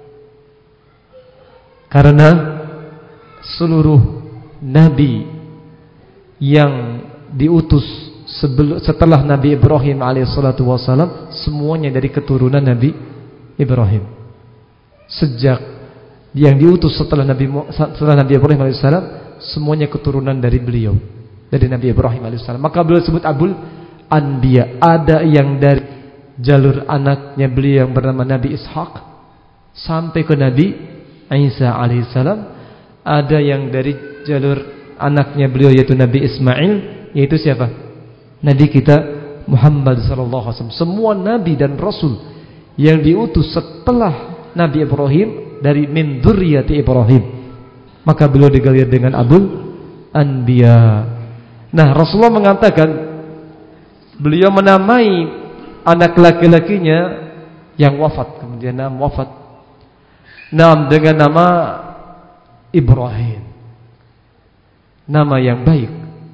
Karena seluruh nabi yang diutus sebelum setelah Nabi Ibrahim alaihissalatu wassalam, semuanya dari keturunan Nabi Ibrahim. Sejak yang diutus setelah Nabi setelah Nabi Ibrahim alaihissalam, semuanya keturunan dari beliau, dari Nabi Ibrahim alaihissalam. Maka beliau sebut Abul Anbiya. Ada yang dari jalur anaknya beliau yang bernama Nabi Ishaq sampai ke Nabi Isa alaihissalam. Ada yang dari jalur anaknya beliau yaitu Nabi Ismail, yaitu siapa? Nabi kita Muhammad sallallahu alaihi wasallam. Semua nabi dan rasul yang diutus setelah Nabi Ibrahim dari min dzurriyyati Ibrahim, maka beliau digelar dengan Abul Anbiya. Nah, Rasulullah mengatakan beliau menamai anak laki-lakinya yang wafat, kemudian nama wafat, nam dengan nama Ibrahim, nama yang baik.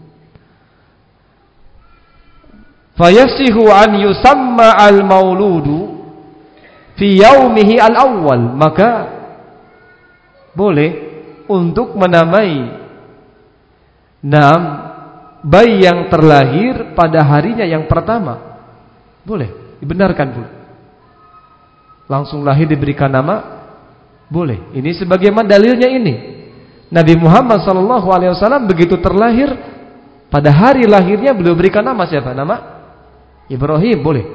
Fayasihu an yusamma al-mauludu fi yaumihi al-awwal, maka boleh untuk menamai nam bayi yang terlahir pada harinya yang pertama. Boleh, dibenarkan pula. Langsung lahir diberikan nama, boleh. Ini sebagaimana dalilnya ini. Nabi Muhammad sallallahu alaihi wasallam begitu terlahir, pada hari lahirnya beliau berikan nama siapa? Nama Ibrahim, boleh.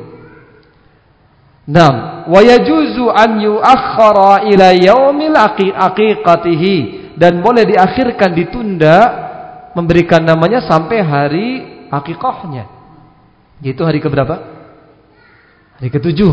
Naam, wa yajuzu an yu'akhkhara ila yaumil aqiqatihi, dan boleh diakhirkan, ditunda memberikan namanya sampai hari akikahnya. Yaitu hari keberapa? Hari ketujuh.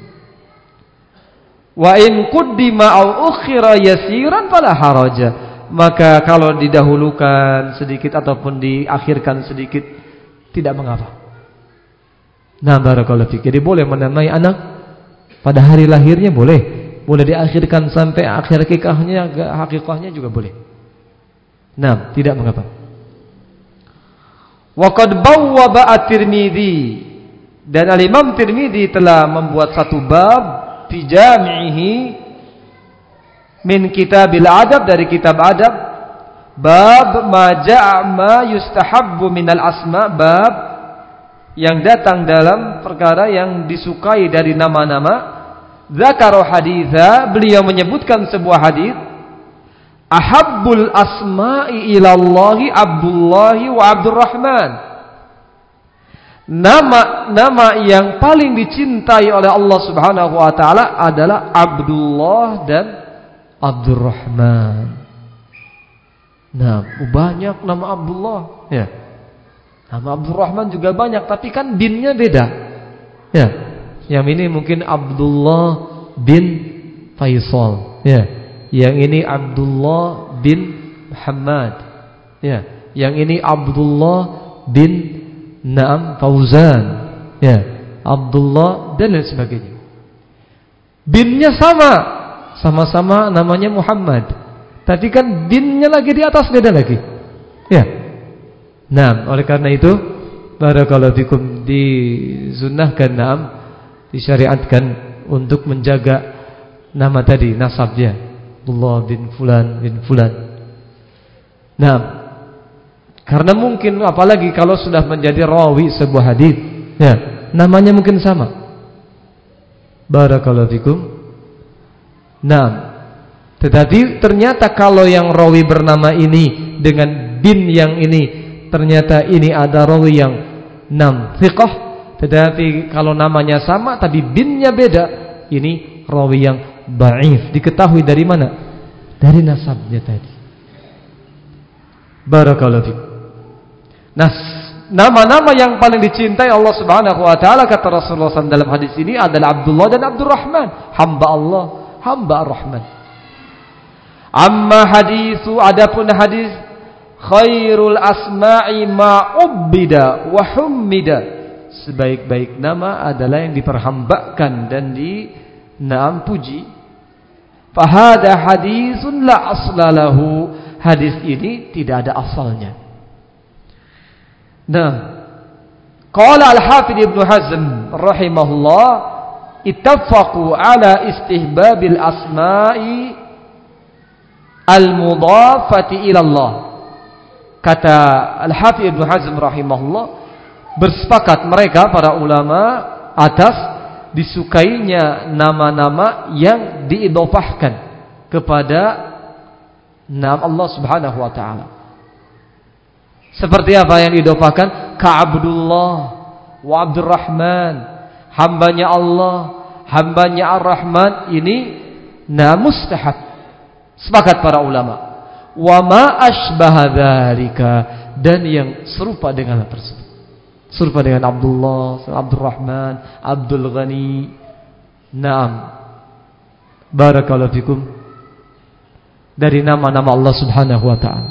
Wa in quddima au ukhira yasiran fala haraja. Maka kalau didahulukan sedikit ataupun diakhirkan sedikit, tidak mengapa. Nah, barakallahu fiik. Jadi boleh menamai anak pada hari lahirnya, boleh. boleh diakhirkan sampai akhir hakikahnya, hakikahnya juga boleh. Nah, tidak mengapa. Wa qad bawwaba at-Tirmidzi, dan al-Imam Tirmidzi telah membuat satu bab fi jami'ihi min kitabil adab, dari kitab adab, bab ma ja'a ma yustahabbu minal asma, bab yang datang dalam perkara yang disukai dari nama-nama. Dzakara haditha, beliau menyebutkan sebuah hadis, ahabbul asma'i ilallahi Abdullahi wa Abdurrahman. Nama-nama yang paling dicintai oleh Allah Subhanahu wa taala adalah Abdullah dan Abdurrahman. Nah, banyak nama Abdullah, ya. Nama Abdurrahman juga banyak, tapi kan binnya beda. Ya. Yang ini mungkin Abdullah bin Faisal, ya. Yang ini Abdullah bin Muhammad, ya. Yang ini Abdullah bin Naam Fauzan, ya. Abdullah dan lain sebagainya. Binnya sama, sama-sama namanya Muhammad, tapi kan binnya lagi di atas, beda lagi, ya. Nah, oleh karena itu barakallahu fikum, disunnahkan, naam, disyariatkan untuk menjaga nama tadi, nasabnya, Abdullah bin Fulan bin Fulan. Nah, karena mungkin apalagi kalau sudah menjadi rawi sebuah hadis, ya, namanya mungkin sama. Barakallahu fikum. Nah, tetapi ternyata kalau yang rawi bernama ini dengan bin yang ini, ternyata ini ada rawi yang nam thiqah, tetapi kalau namanya sama tapi binnya beda, ini rawi yang dhaif. Diketahui dari mana? Dari nasabnya tadi. Barakallahu fiik. Nah, nama-nama yang paling dicintai Allah Subhanahu wa taala, kata Rasulullah shallallahu alaihi wasallam dalam hadis ini, adalah Abdullah dan Abdurrahman, hamba Allah, hamba Ar-Rahman. Amma hadisu, adapun hadis, khairul asma'i ma'ubbida wa hummida, sebaik-baik nama adalah yang diperhambakan dan di naam puji. Fahada hadisun la aslalahu, hadis ini tidak ada asalnya. Nah, qala al-Hafidz Ibnu Hazm rahimahullah, ittafaqu ala istihbabil asma'i al-mudhafati ila Allah. Kata Al-Hafidz Ibnu Hazm rahimahullah, bersepakat mereka para ulama atas disukainya nama-nama yang diidhofahkan kepada nama Allah Subhanahu wa taala. Seperti apa yang diidhofahkan? Ka Abdullah wa Abdurrahman, hambanya Allah, hambanya Ar-Rahman, ini nama mustahab. Sepakat para ulama. Wa ma asbaha dzalika, dan yang serupa dengan hal tersebut, serupa dengan Abdullah, Abdurrahman, Abdul Ghani. Naam, barakallahu fikum, dari nama-nama Allah Subhanahu wa taala.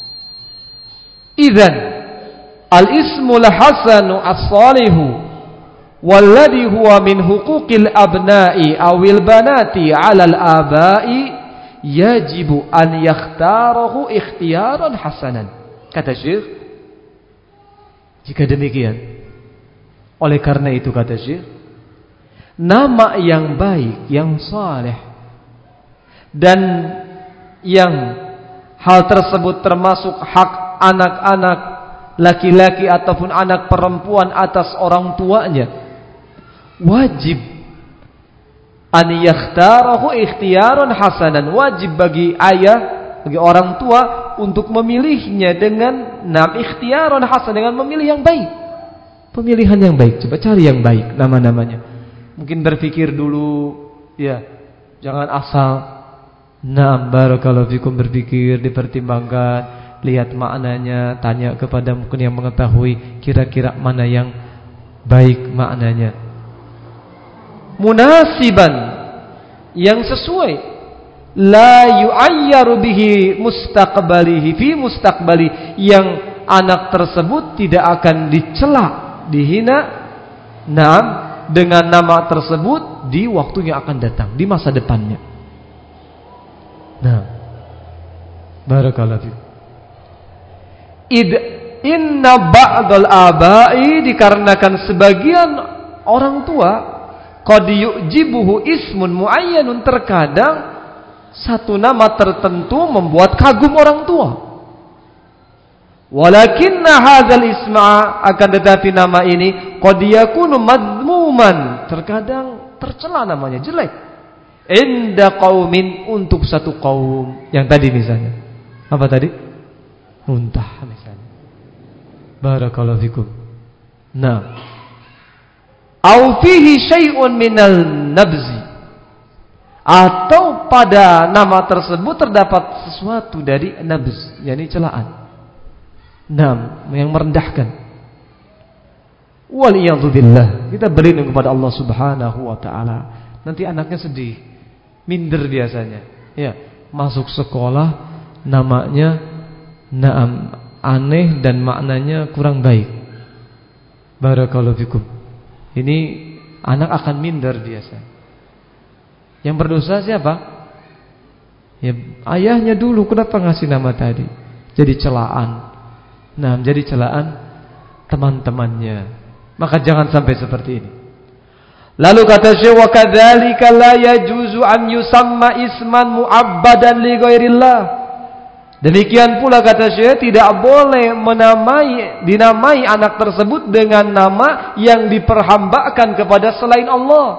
Idzan al-ismul hasanu as-salihu walladhi huwa min huquqil abna'i awil banati 'alal aba'i yajibu an yakhtarahu ikhtiyaran hasanan. Kata Syekh, jika demikian, oleh karena itu kata Syekh, nama yang baik, yang saleh, dan yang hal tersebut termasuk hak anak-anak laki-laki ataupun anak perempuan atas orang tuanya, wajib an yakhtarahu ikhtiyaran hasanan, wajib bagi ayah, bagi orang tua untuk memilihnya dengan nam ikhtiyaran hasan, dengan memilih yang baik, pemilihan yang baik. Coba cari yang baik nama-namanya. Mungkin berpikir dulu, ya, jangan asal. Nam barakallahu fikum, berpikir, dipertimbangkan, lihat maknanya, tanya kepada mungkin yang mengetahui kira-kira mana yang baik maknanya, munasiban, yang sesuai, la yu'ayyaru bihi mustaqbalihi fi mustaqbali, yang anak tersebut tidak akan dicela, dihina, naam, dengan nama tersebut di waktu yang akan datang, di masa depannya. Barakallahu fiik. Id inna ba'dal abai, dikarenakan sebagian orang tua, qad yu'jibuhu ismun muayyanun, terkadang satu nama tertentu membuat kagum orang tua. Walakinna hadzal isma, akan tetapi nama ini qad yakunu madmuman, terkadang tercela namanya, jelek. Inda qaumin, untuk satu kaum. Yang tadi misalnya apa tadi? Muntah misalnya. Barakallahu fikum. Nah, au fihi syai'un minal nabzi, atau pada nama tersebut terdapat sesuatu dari nabz, yakni celaan. Nah, yang merendahkan. Waliyadu billah, kita berlindung kepada Allah Subhanahu wa taala. Nanti anaknya sedih, minder biasanya. Ya, masuk sekolah namanya naam aneh dan maknanya kurang baik. Barakallahu fikum. Ini anak akan minder biasa. Yang berdosa siapa? Ya, ayahnya dulu. Kenapa ngasih nama tadi? Jadi celaan. Nah, menjadi celaan teman-temannya. Maka jangan sampai seperti ini. Lalu kata Syekh, wa kadzalika la yajuzu an yusamma isman mu'abbadan li ghairillah. Demikian pula kata Syekh, tidak boleh menamai dinamai anak tersebut dengan nama yang diperhambakan kepada selain Allah.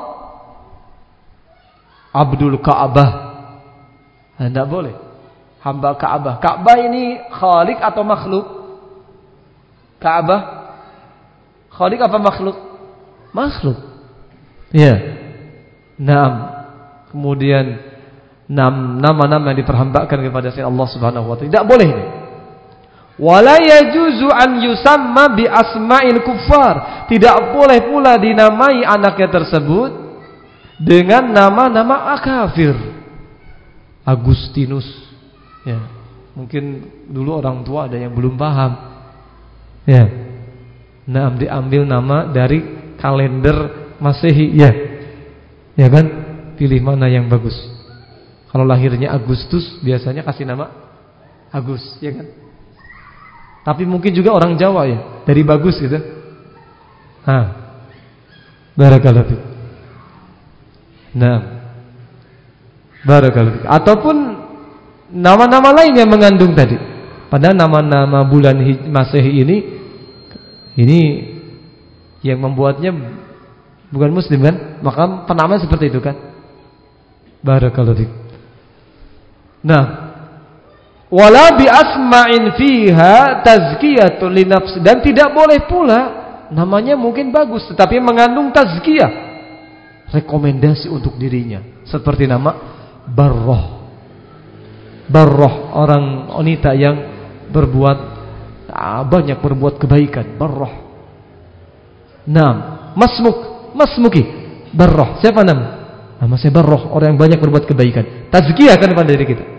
Abdul Ka'bah, tidak boleh. Hamba Ka'bah. Ka'bah ini khalik atau makhluk? Ka'bah khalik apa makhluk? Makhluk. Ya. Naam. Kemudian nama-nama yang diperhambakan kepada selain Allah Subhanahu wa taala, tidak boleh ini. Wala yajuzu an yusamma bi asma'il kuffar, tidak boleh pula dinamai anaknya tersebut dengan nama-nama kafir. Agustinus. Ya. Mungkin dulu orang tua ada yang belum paham. Ya. Nah, diambil nama dari kalender Masehi, ya. Ya kan? Pilih mana yang bagus. Kalau lahirnya Agustus, biasanya kasih nama Agus, ya kan? Tapi mungkin juga orang Jawa ya, dari bagus gitu. Hah. Barakallahu fiik. Nah. Barakallahu fiik. Ataupun nama-nama lain yang mengandung tadi. Padahal nama-nama bulan Masehi ini ini yang membuatnya bukan muslim kan? Maka penamaan seperti itu kan? Barakallahu fiik. Nah, wala bi asma'in fiha tazkiyatun li nafs, dan tidak boleh pula namanya mungkin bagus tetapi mengandung tazkiyah, rekomendasi untuk dirinya, seperti nama Barrah. Barrah, orang wanita yang berbuat ah, banyak berbuat kebaikan, Barrah. Nah, Masmuk, Masmuki, Barrah. Siapa nama? Nama saya Barrah, orang yang banyak berbuat kebaikan. Tazkiyah kan pada diri kita.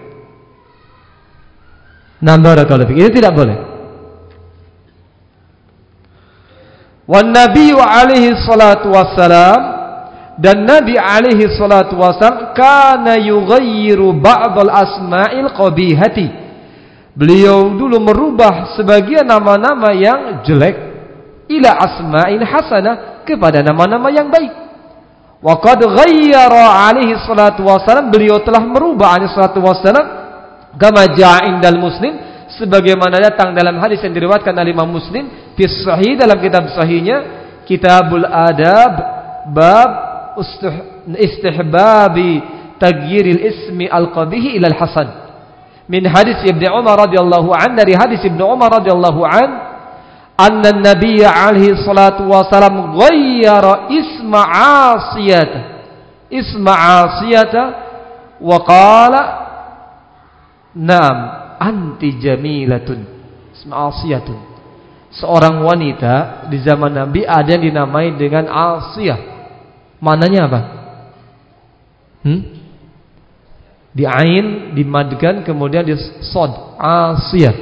Nah, barakallahu fiik. Ini tidak boleh. Wan Nabi alaihi salatu wassalam, dan Nabi alaihi salatu wassalam kana yughayyiru ba'dal asma'il qabihati. Beliau dulu merubah sebagian nama-nama yang jelek ila asma'in hasanah, kepada nama-nama yang baik. Wa qad ghayyara alaihi salatu wassalam, beliau telah merubah alaihi salatu wassalam kama ja'a indal Muslim, sebagaimana datang dalam hadis yang diriwayatkan oleh Imam Muslim fi sahih, dalam kitab sahihnya Kitabul Adab, bab istihbabi taghyiril ismi al-qabih ila al-hasan, min hadis Ibnu Umar radhiyallahu an, dari hadis Ibnu Umar radhiyallahu an, anna an-nabiy alaihi salatu wasalam ghayyara isma Asiyata, isma Asiyata wa qala na'am anti jamilatun. Isma Asiyatun, seorang wanita di zaman Nabi ada yang dinamai dengan Asiyah. Mananya apa? Hmm? Di ain dimadkan, kemudian di sod, Asiyah.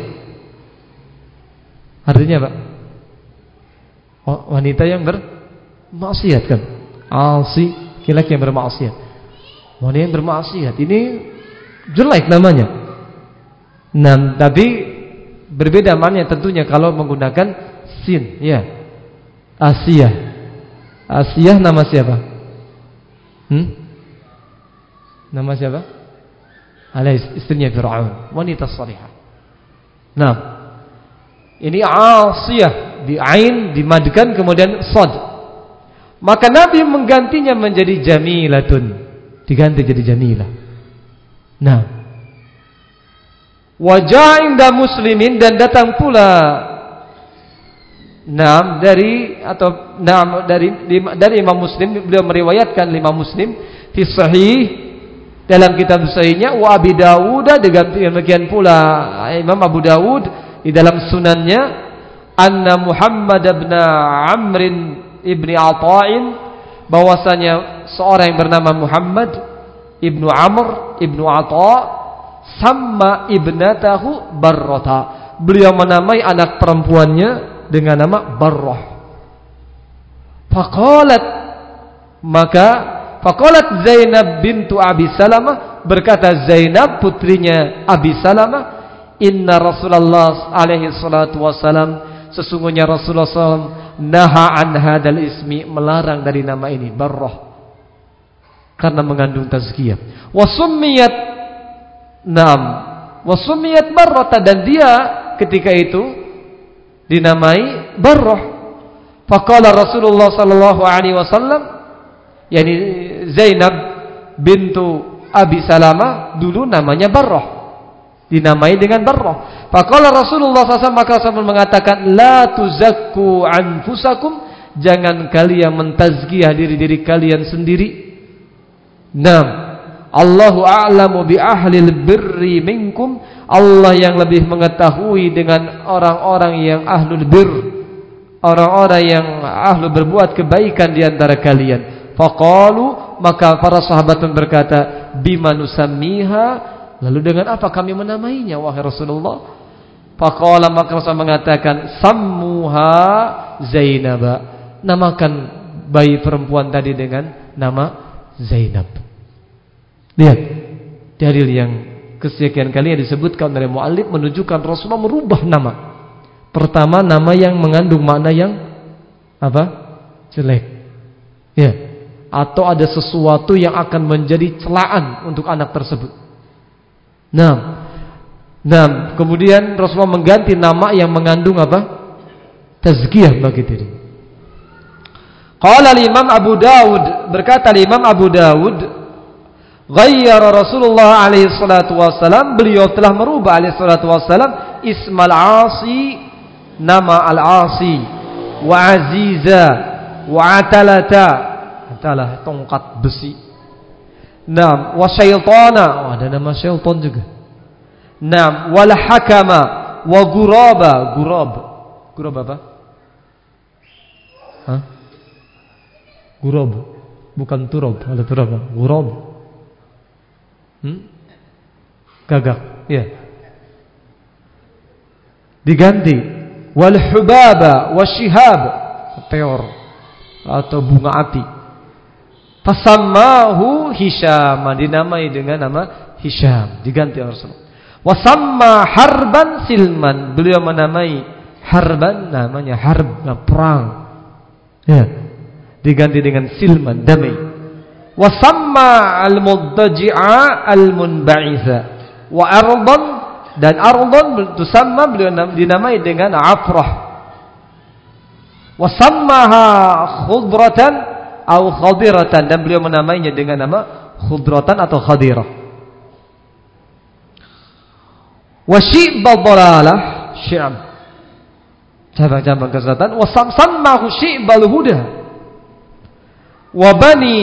Artinya apa? Wanita yang bermaksiat kan? Asi, laki-laki yang bermaksiat. Wanita yang bermaksiat ini jelek namanya. Nah, tapi berbeda maknanya tentunya kalau menggunakan sin, ya. Asiyah. Asiyah nama siapa? Hmm? Nama siapa? Ala istrinya Fir'aun, wanita salihah. Nah, ini Asiyah, di ain dimadkan kemudian sad. Maka Nabi menggantinya menjadi Jamilatun, diganti jadi Jamilah. Nah, wajah inda muslimin, dan datang pula Naam dari atau naam dari dari Imam Muslim, beliau meriwayatkan lima Muslim fi sahih dalam kitab sahihnya, wa Abi Dawud, demikian pula Imam Abu Dawud di dalam sunannya, anna Muhammad ibn Amr ibn Ata'in, bahwasanya seorang yang bernama Muhammad ibnu Amr ibnu Ata' sama ibnatahu Barrata, beliau menamai anak perempuannya dengan nama Barrah. Faqalat, maka faqalat Zainab bintu Abi Salamah, berkata Zainab putrinya Abi Salamah, inna Rasulullah alaihi salatu wasalam, sesungguhnya Rasulullah sallallahu alaihi wasallam naha an hadal ismi, melarang dari nama ini Barrah karena mengandung tazkiyah. Wa summiyat nam wa summiyat Barrata, dan dia ketika itu dinamai Barrah. Faqala Rasulullah sallallahu alaihi wasallam, yakni Zainab bintu Abi Salamah dulu namanya Barrah, dinamai dengan Barrah. Faqala Rasulullah sallallahu alaihi wasallam, maka Rasul mengatakan, la tuzakku anfusakum, jangan kalian mentazkiyah diri-diri kalian sendiri. Naam, Allahu a'lamu bi ahlil birri minkum, Allah yang lebih mengetahui dengan orang-orang yang ahlul bir, orang-orang yang ahlu berbuat kebaikan di antara kalian. Faqalu, maka para sahabat pun berkata, bima nusammiha, lalu dengan apa kami menamainya wahai Rasulullah? Faqala, maka Rasul mengatakan, sammuha Zainab, namakan bayi perempuan tadi dengan nama Zainab. Lihat dalil yang kesekian kali yang disebutkan oleh muallif menunjukkan Rasulullah merubah nama. Pertama, nama yang mengandung makna yang apa? Jelek. Ya. Atau ada sesuatu yang akan menjadi celaan untuk anak tersebut. Nah, nah, kemudian Rasulullah mengganti nama yang mengandung apa? Tazkiyah bagi diri. Qala al-Imam Abu Dawud, berkata al-Imam Abu Dawud, ghayyara Rasulullah alaihi salatu wassalam, beliau telah merubah alaihi salatu wassalam ismal Asi, nama al-Asi, wa Aziza, wa Atalata, Atalah tongkat besi. Naam, wa Syaitana, oh, ada nama syaitan juga. Naam, wal Hakama, wa Guraba, Gurab. Gurab apa? Hah? Gurab, bukan turab, ada turab. Gurab. Hmm? Gagak, ya. Diganti wal hubaba wasyihab, peor atau bunga api. Fasammahu Hisham, dinamai dengan nama Hisham, diganti Rasulullah. Wasamma harban silman, beliau menamai harban, namanya harb, perang. Ya. Diganti dengan silman, damai. Wasamma al-muddaji'a al-munba'itha, wa ardan, dan ardan tusamma, beliau dinamai dengan afrah. Wasammaha khudratan atau khadiratan, dan beliau menamainya dengan nama khudratan atau khadirah. Wa syi'bal dalalah, syi'ab, cabang-cabang kesesatan. Wa sammahu syi'bal huda, wa bani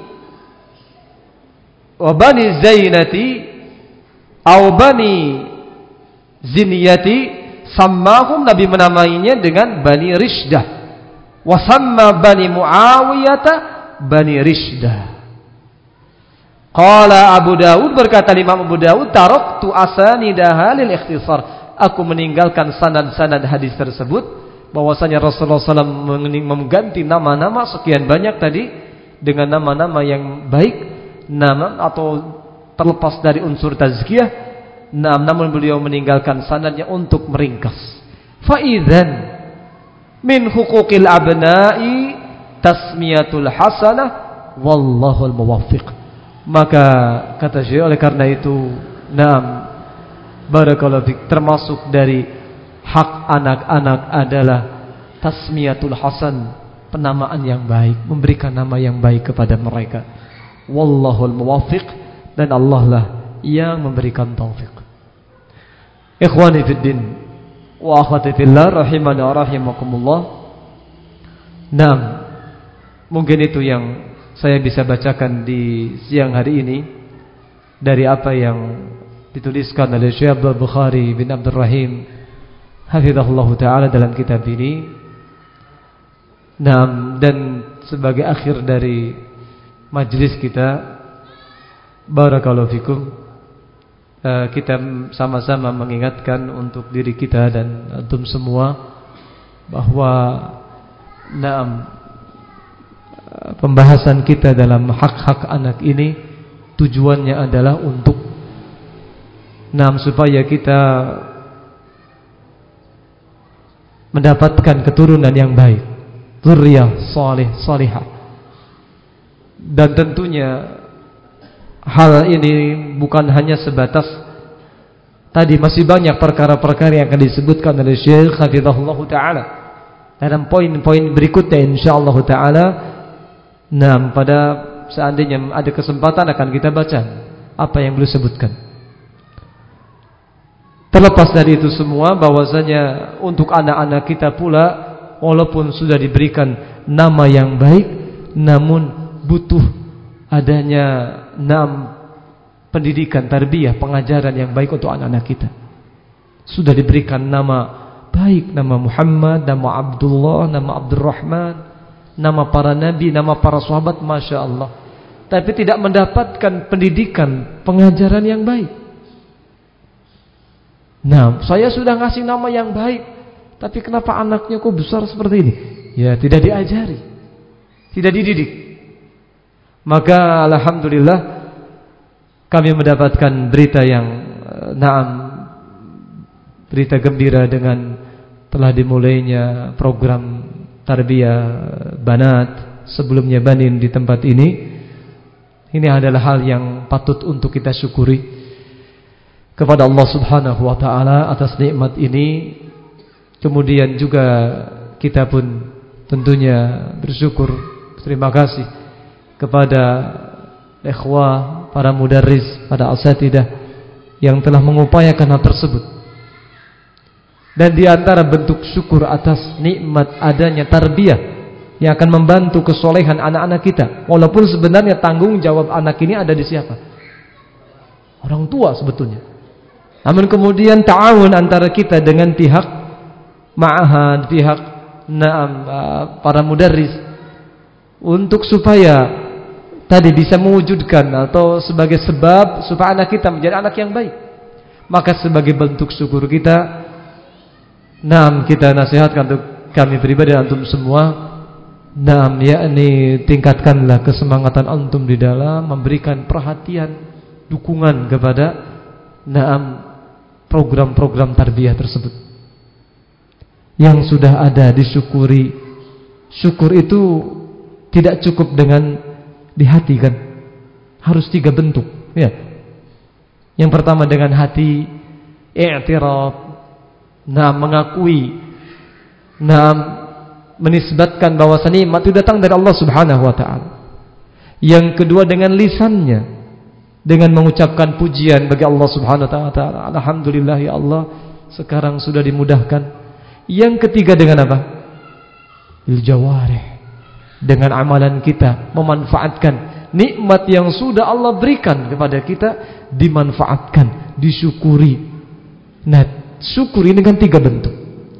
wa bani Zainati au bani Ziniyati, sammahum, Nabi menamainya dengan Bani Rishdah. Wa samma bani Muawiyata Bani Rishdah. Qala Abu Dawud, berkata Imam Abu Dawud, taraktu asanidaha lil ikhtisar, aku meninggalkan sanad-sanad hadis tersebut, bahwasanya Rasulullah sallallahu alaihi wasallam mengganti nama-nama sekian banyak tadi dengan nama-nama yang baik, nama atau terlepas dari unsur tazkiyah, Nah, namun beliau meninggalkan sanadnya untuk meringkas. Fa idzan min huquqil abna'i tasmiyatul hasanah wallahul muwaffiq. Maka kata Syekh, oleh karena itu, naam barakallahu fik, termasuk dari hak anak-anak adalah tasmiyatul hasan, penamaan yang baik, memberikan nama yang baik kepada mereka. Wallahul muwaffiq, dan Allah lah yang memberikan taufik. Ikhwani fid din wa akhwati fillah rahimani wa rahimakumullah. Naam, mungkin itu yang saya bisa bacakan di siang hari ini dari apa yang dituliskan oleh Syekh Abdul Bukhari bin Abdul Rahim hafizahullah taala dalam kitab ini. Naam, dan sebagai akhir dari majlis kita, barakallahu fikum, kita sama-sama mengingatkan untuk diri kita dan antum semua bahwa naam, pembahasan kita dalam hak-hak anak ini tujuannya adalah untuk naam supaya kita mendapatkan keturunan yang baik, dzurriyyah salih salihah. Dan tentunya hal ini bukan hanya sebatas tadi, masih banyak perkara-perkara yang akan disebutkan oleh Syekh hafizahullah taala dalam poin-poin berikutnya insyaallah taala. Nah, pada seandainya ada kesempatan akan kita baca apa yang beliau sebutkan. Terlepas dari itu semua, bahwasanya untuk anak-anak kita pula, walaupun sudah diberikan nama yang baik, namun butuh adanya enam pendidikan, tarbiyah, pengajaran yang baik untuk anak-anak kita. Sudah diberikan nama baik, nama Muhammad, nama Abdullah, nama Abdurrahman, nama para nabi, nama para sahabat, masya Allah, tapi tidak mendapatkan pendidikan, pengajaran yang baik. Nah, saya sudah ngasih nama yang baik, tapi kenapa anaknya kok besar seperti ini? Ya, tidak diajari, tidak dididik. Maka alhamdulillah kami mendapatkan berita yang naam, berita gembira dengan telah dimulainya program tarbiyah banat, sebelumnya banin, di tempat ini. Ini adalah hal yang patut untuk kita syukuri kepada Allah Subhanahu wa taala atas nikmat ini. Kemudian juga kita pun tentunya bersyukur, terima kasih kepada ikhwah, para mudarris, para asatidah yang telah mengupayakan hal tersebut. Dan di antara bentuk syukur atas nikmat adanya tarbiyah yang akan membantu kesolehan anak-anak kita, walaupun sebenarnya tanggung jawab anak ini ada di siapa? Orang tua sebetulnya. Namun kemudian ta'awun antara kita dengan pihak ma'ahad, pihak na'am, para mudarris, untuk supaya tadi bisa mewujudkan atau sebagai sebab supaya anak kita menjadi anak yang baik. Maka sebagai bentuk syukur kita, naam, kita nasihatkan untuk kami pribadi dan antum semua, naam, yakni tingkatkanlah kesemangatan antum di dalam memberikan perhatian, dukungan kepada naam program-program tarbiyah tersebut yang sudah ada, disyukuri. Syukur itu tidak cukup dengan di hati, kan? Harus tiga bentuk, ya. Yang pertama dengan hati, i'tiraf, nah, mengakui, nah, menisbatkan bahwa nikmat itu datang dari Allah Subhanahu wa taala. Yang kedua dengan lisannya, dengan mengucapkan pujian bagi Allah Subhanahu wa taala. Alhamdulillah ya Allah, sekarang sudah dimudahkan. Yang ketiga dengan apa? Bil jawarih, dengan amalan kita memanfaatkan nikmat yang sudah Allah berikan kepada kita, dimanfaatkan, disyukuri. Nah, syukur ini kan tiga bentuk.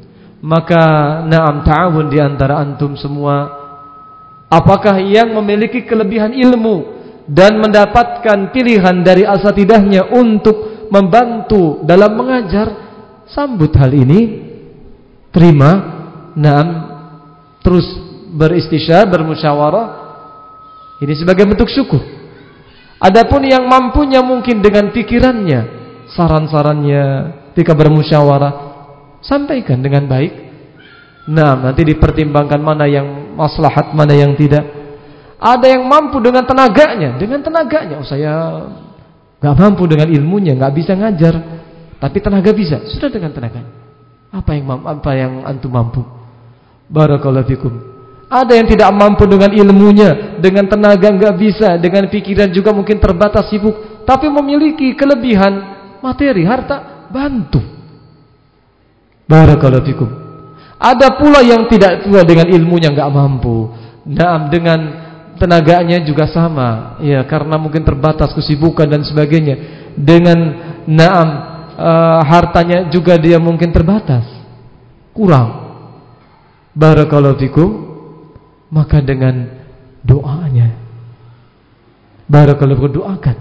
Maka na'am, ta'awun di antara antum semua, apakah yang memiliki kelebihan ilmu dan mendapatkan pilihan dari asatidahnya untuk membantu dalam mengajar, sambut hal ini, terima, na'am, terus beristisyar, bermusyawarah. Ini sebagai bentuk syukur. Adapun yang mampunya mungkin dengan pikirannya saran-sarannya, ketika bermusyawarah, sampaikan dengan baik. Nah, nanti dipertimbangkan mana yang maslahat, mana yang tidak. Ada yang mampu dengan tenaganya, dengan tenaganya. Oh, saya nggak mampu dengan ilmunya, nggak bisa ngajar, tapi tenaga bisa. Sudah dengan tenaganya. Apa yang apa yang antum mampu? Barakallahu fikum. Ada yang tidak mampu dengan ilmunya, dengan tenaga nggak bisa, dengan pikiran juga mungkin terbatas, sibuk, tapi memiliki kelebihan materi, harta, bantu. Barakallahu fikum. Ada pula yang tidak pula dengan ilmunya nggak mampu. Nah, dengan tenaganya juga sama, ya, karena mungkin terbatas kesibukan dan sebagainya. Dengan naam uh, hartanya juga dia mungkin terbatas, kurang. Barakallahu fikum. Maka dengan doanya, barakallahu fikum, doakan.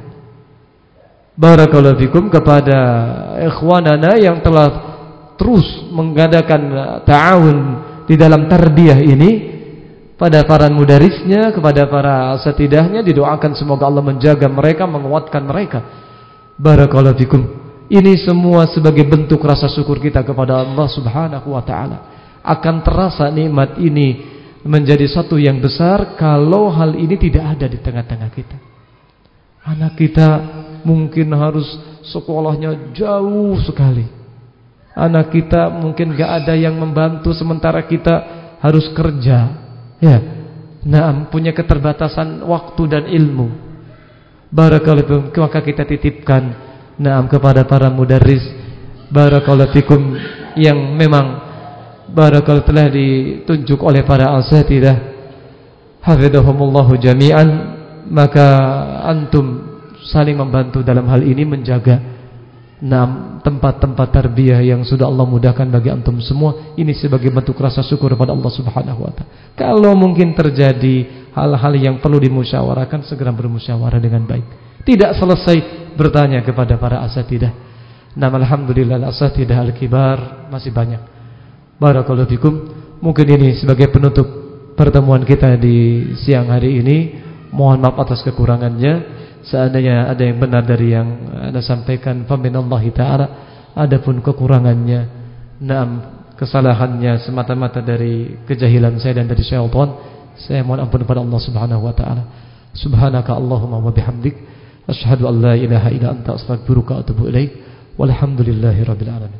Barakallahu fikum kepada ikhwanana yang telah terus mengadakan ta'awun di dalam tarbiyah ini, pada para mudarisnya, kepada para asatidahnya, didoakan semoga Allah menjaga mereka, menguatkan mereka. Barakallahu fikum. Ini semua sebagai bentuk rasa syukur kita kepada Allah Subhanahu wa taala. Akan terasa nikmat ini menjadi satu yang besar kalau hal ini tidak ada di tengah-tengah kita. Anak kita mungkin harus sekolahnya jauh sekali. Anak kita mungkin gak ada yang membantu sementara kita harus kerja. Ya, nah, punya keterbatasan waktu dan ilmu. Barakallahu fikum, maka kita titipkan naam kepada para mudarris, barakallahu fikum, yang memang barakallahu telah ditunjuk oleh para asatidah hafizahumullahu jami'an. Maka antum saling membantu dalam hal ini, menjaga enam tempat-tempat tarbiyah yang sudah Allah mudahkan bagi antum semua. Ini sebagai bentuk rasa syukur kepada Allah Subhanahu wa taala. Kalau mungkin terjadi hal-hal yang perlu dimusyawarahkan, segera bermusyawarah dengan baik. Tidak selesai bertanya kepada para asatidah. Nah, alhamdulillah asatidah al-kibar masih banyak. Barakallahu fikum. Mungkin ini sebagai penutup pertemuan kita di siang hari ini. Mohon maaf atas kekurangannya. Seandainya ada yang benar dari yang Anda sampaikan, faminallahi ta'ala. Adapun kekurangannya, naam, kesalahannya semata-mata dari kejahilan saya dan dari syaitan, saya mohon ampun kepada Allah Subhanahu wa taala. Subhanaka Allahumma wa bihamdik, asyhadu an la ilaha illa anta, astaghfiruka wa atubu ilaik. Walhamdulillahirabbil alamin.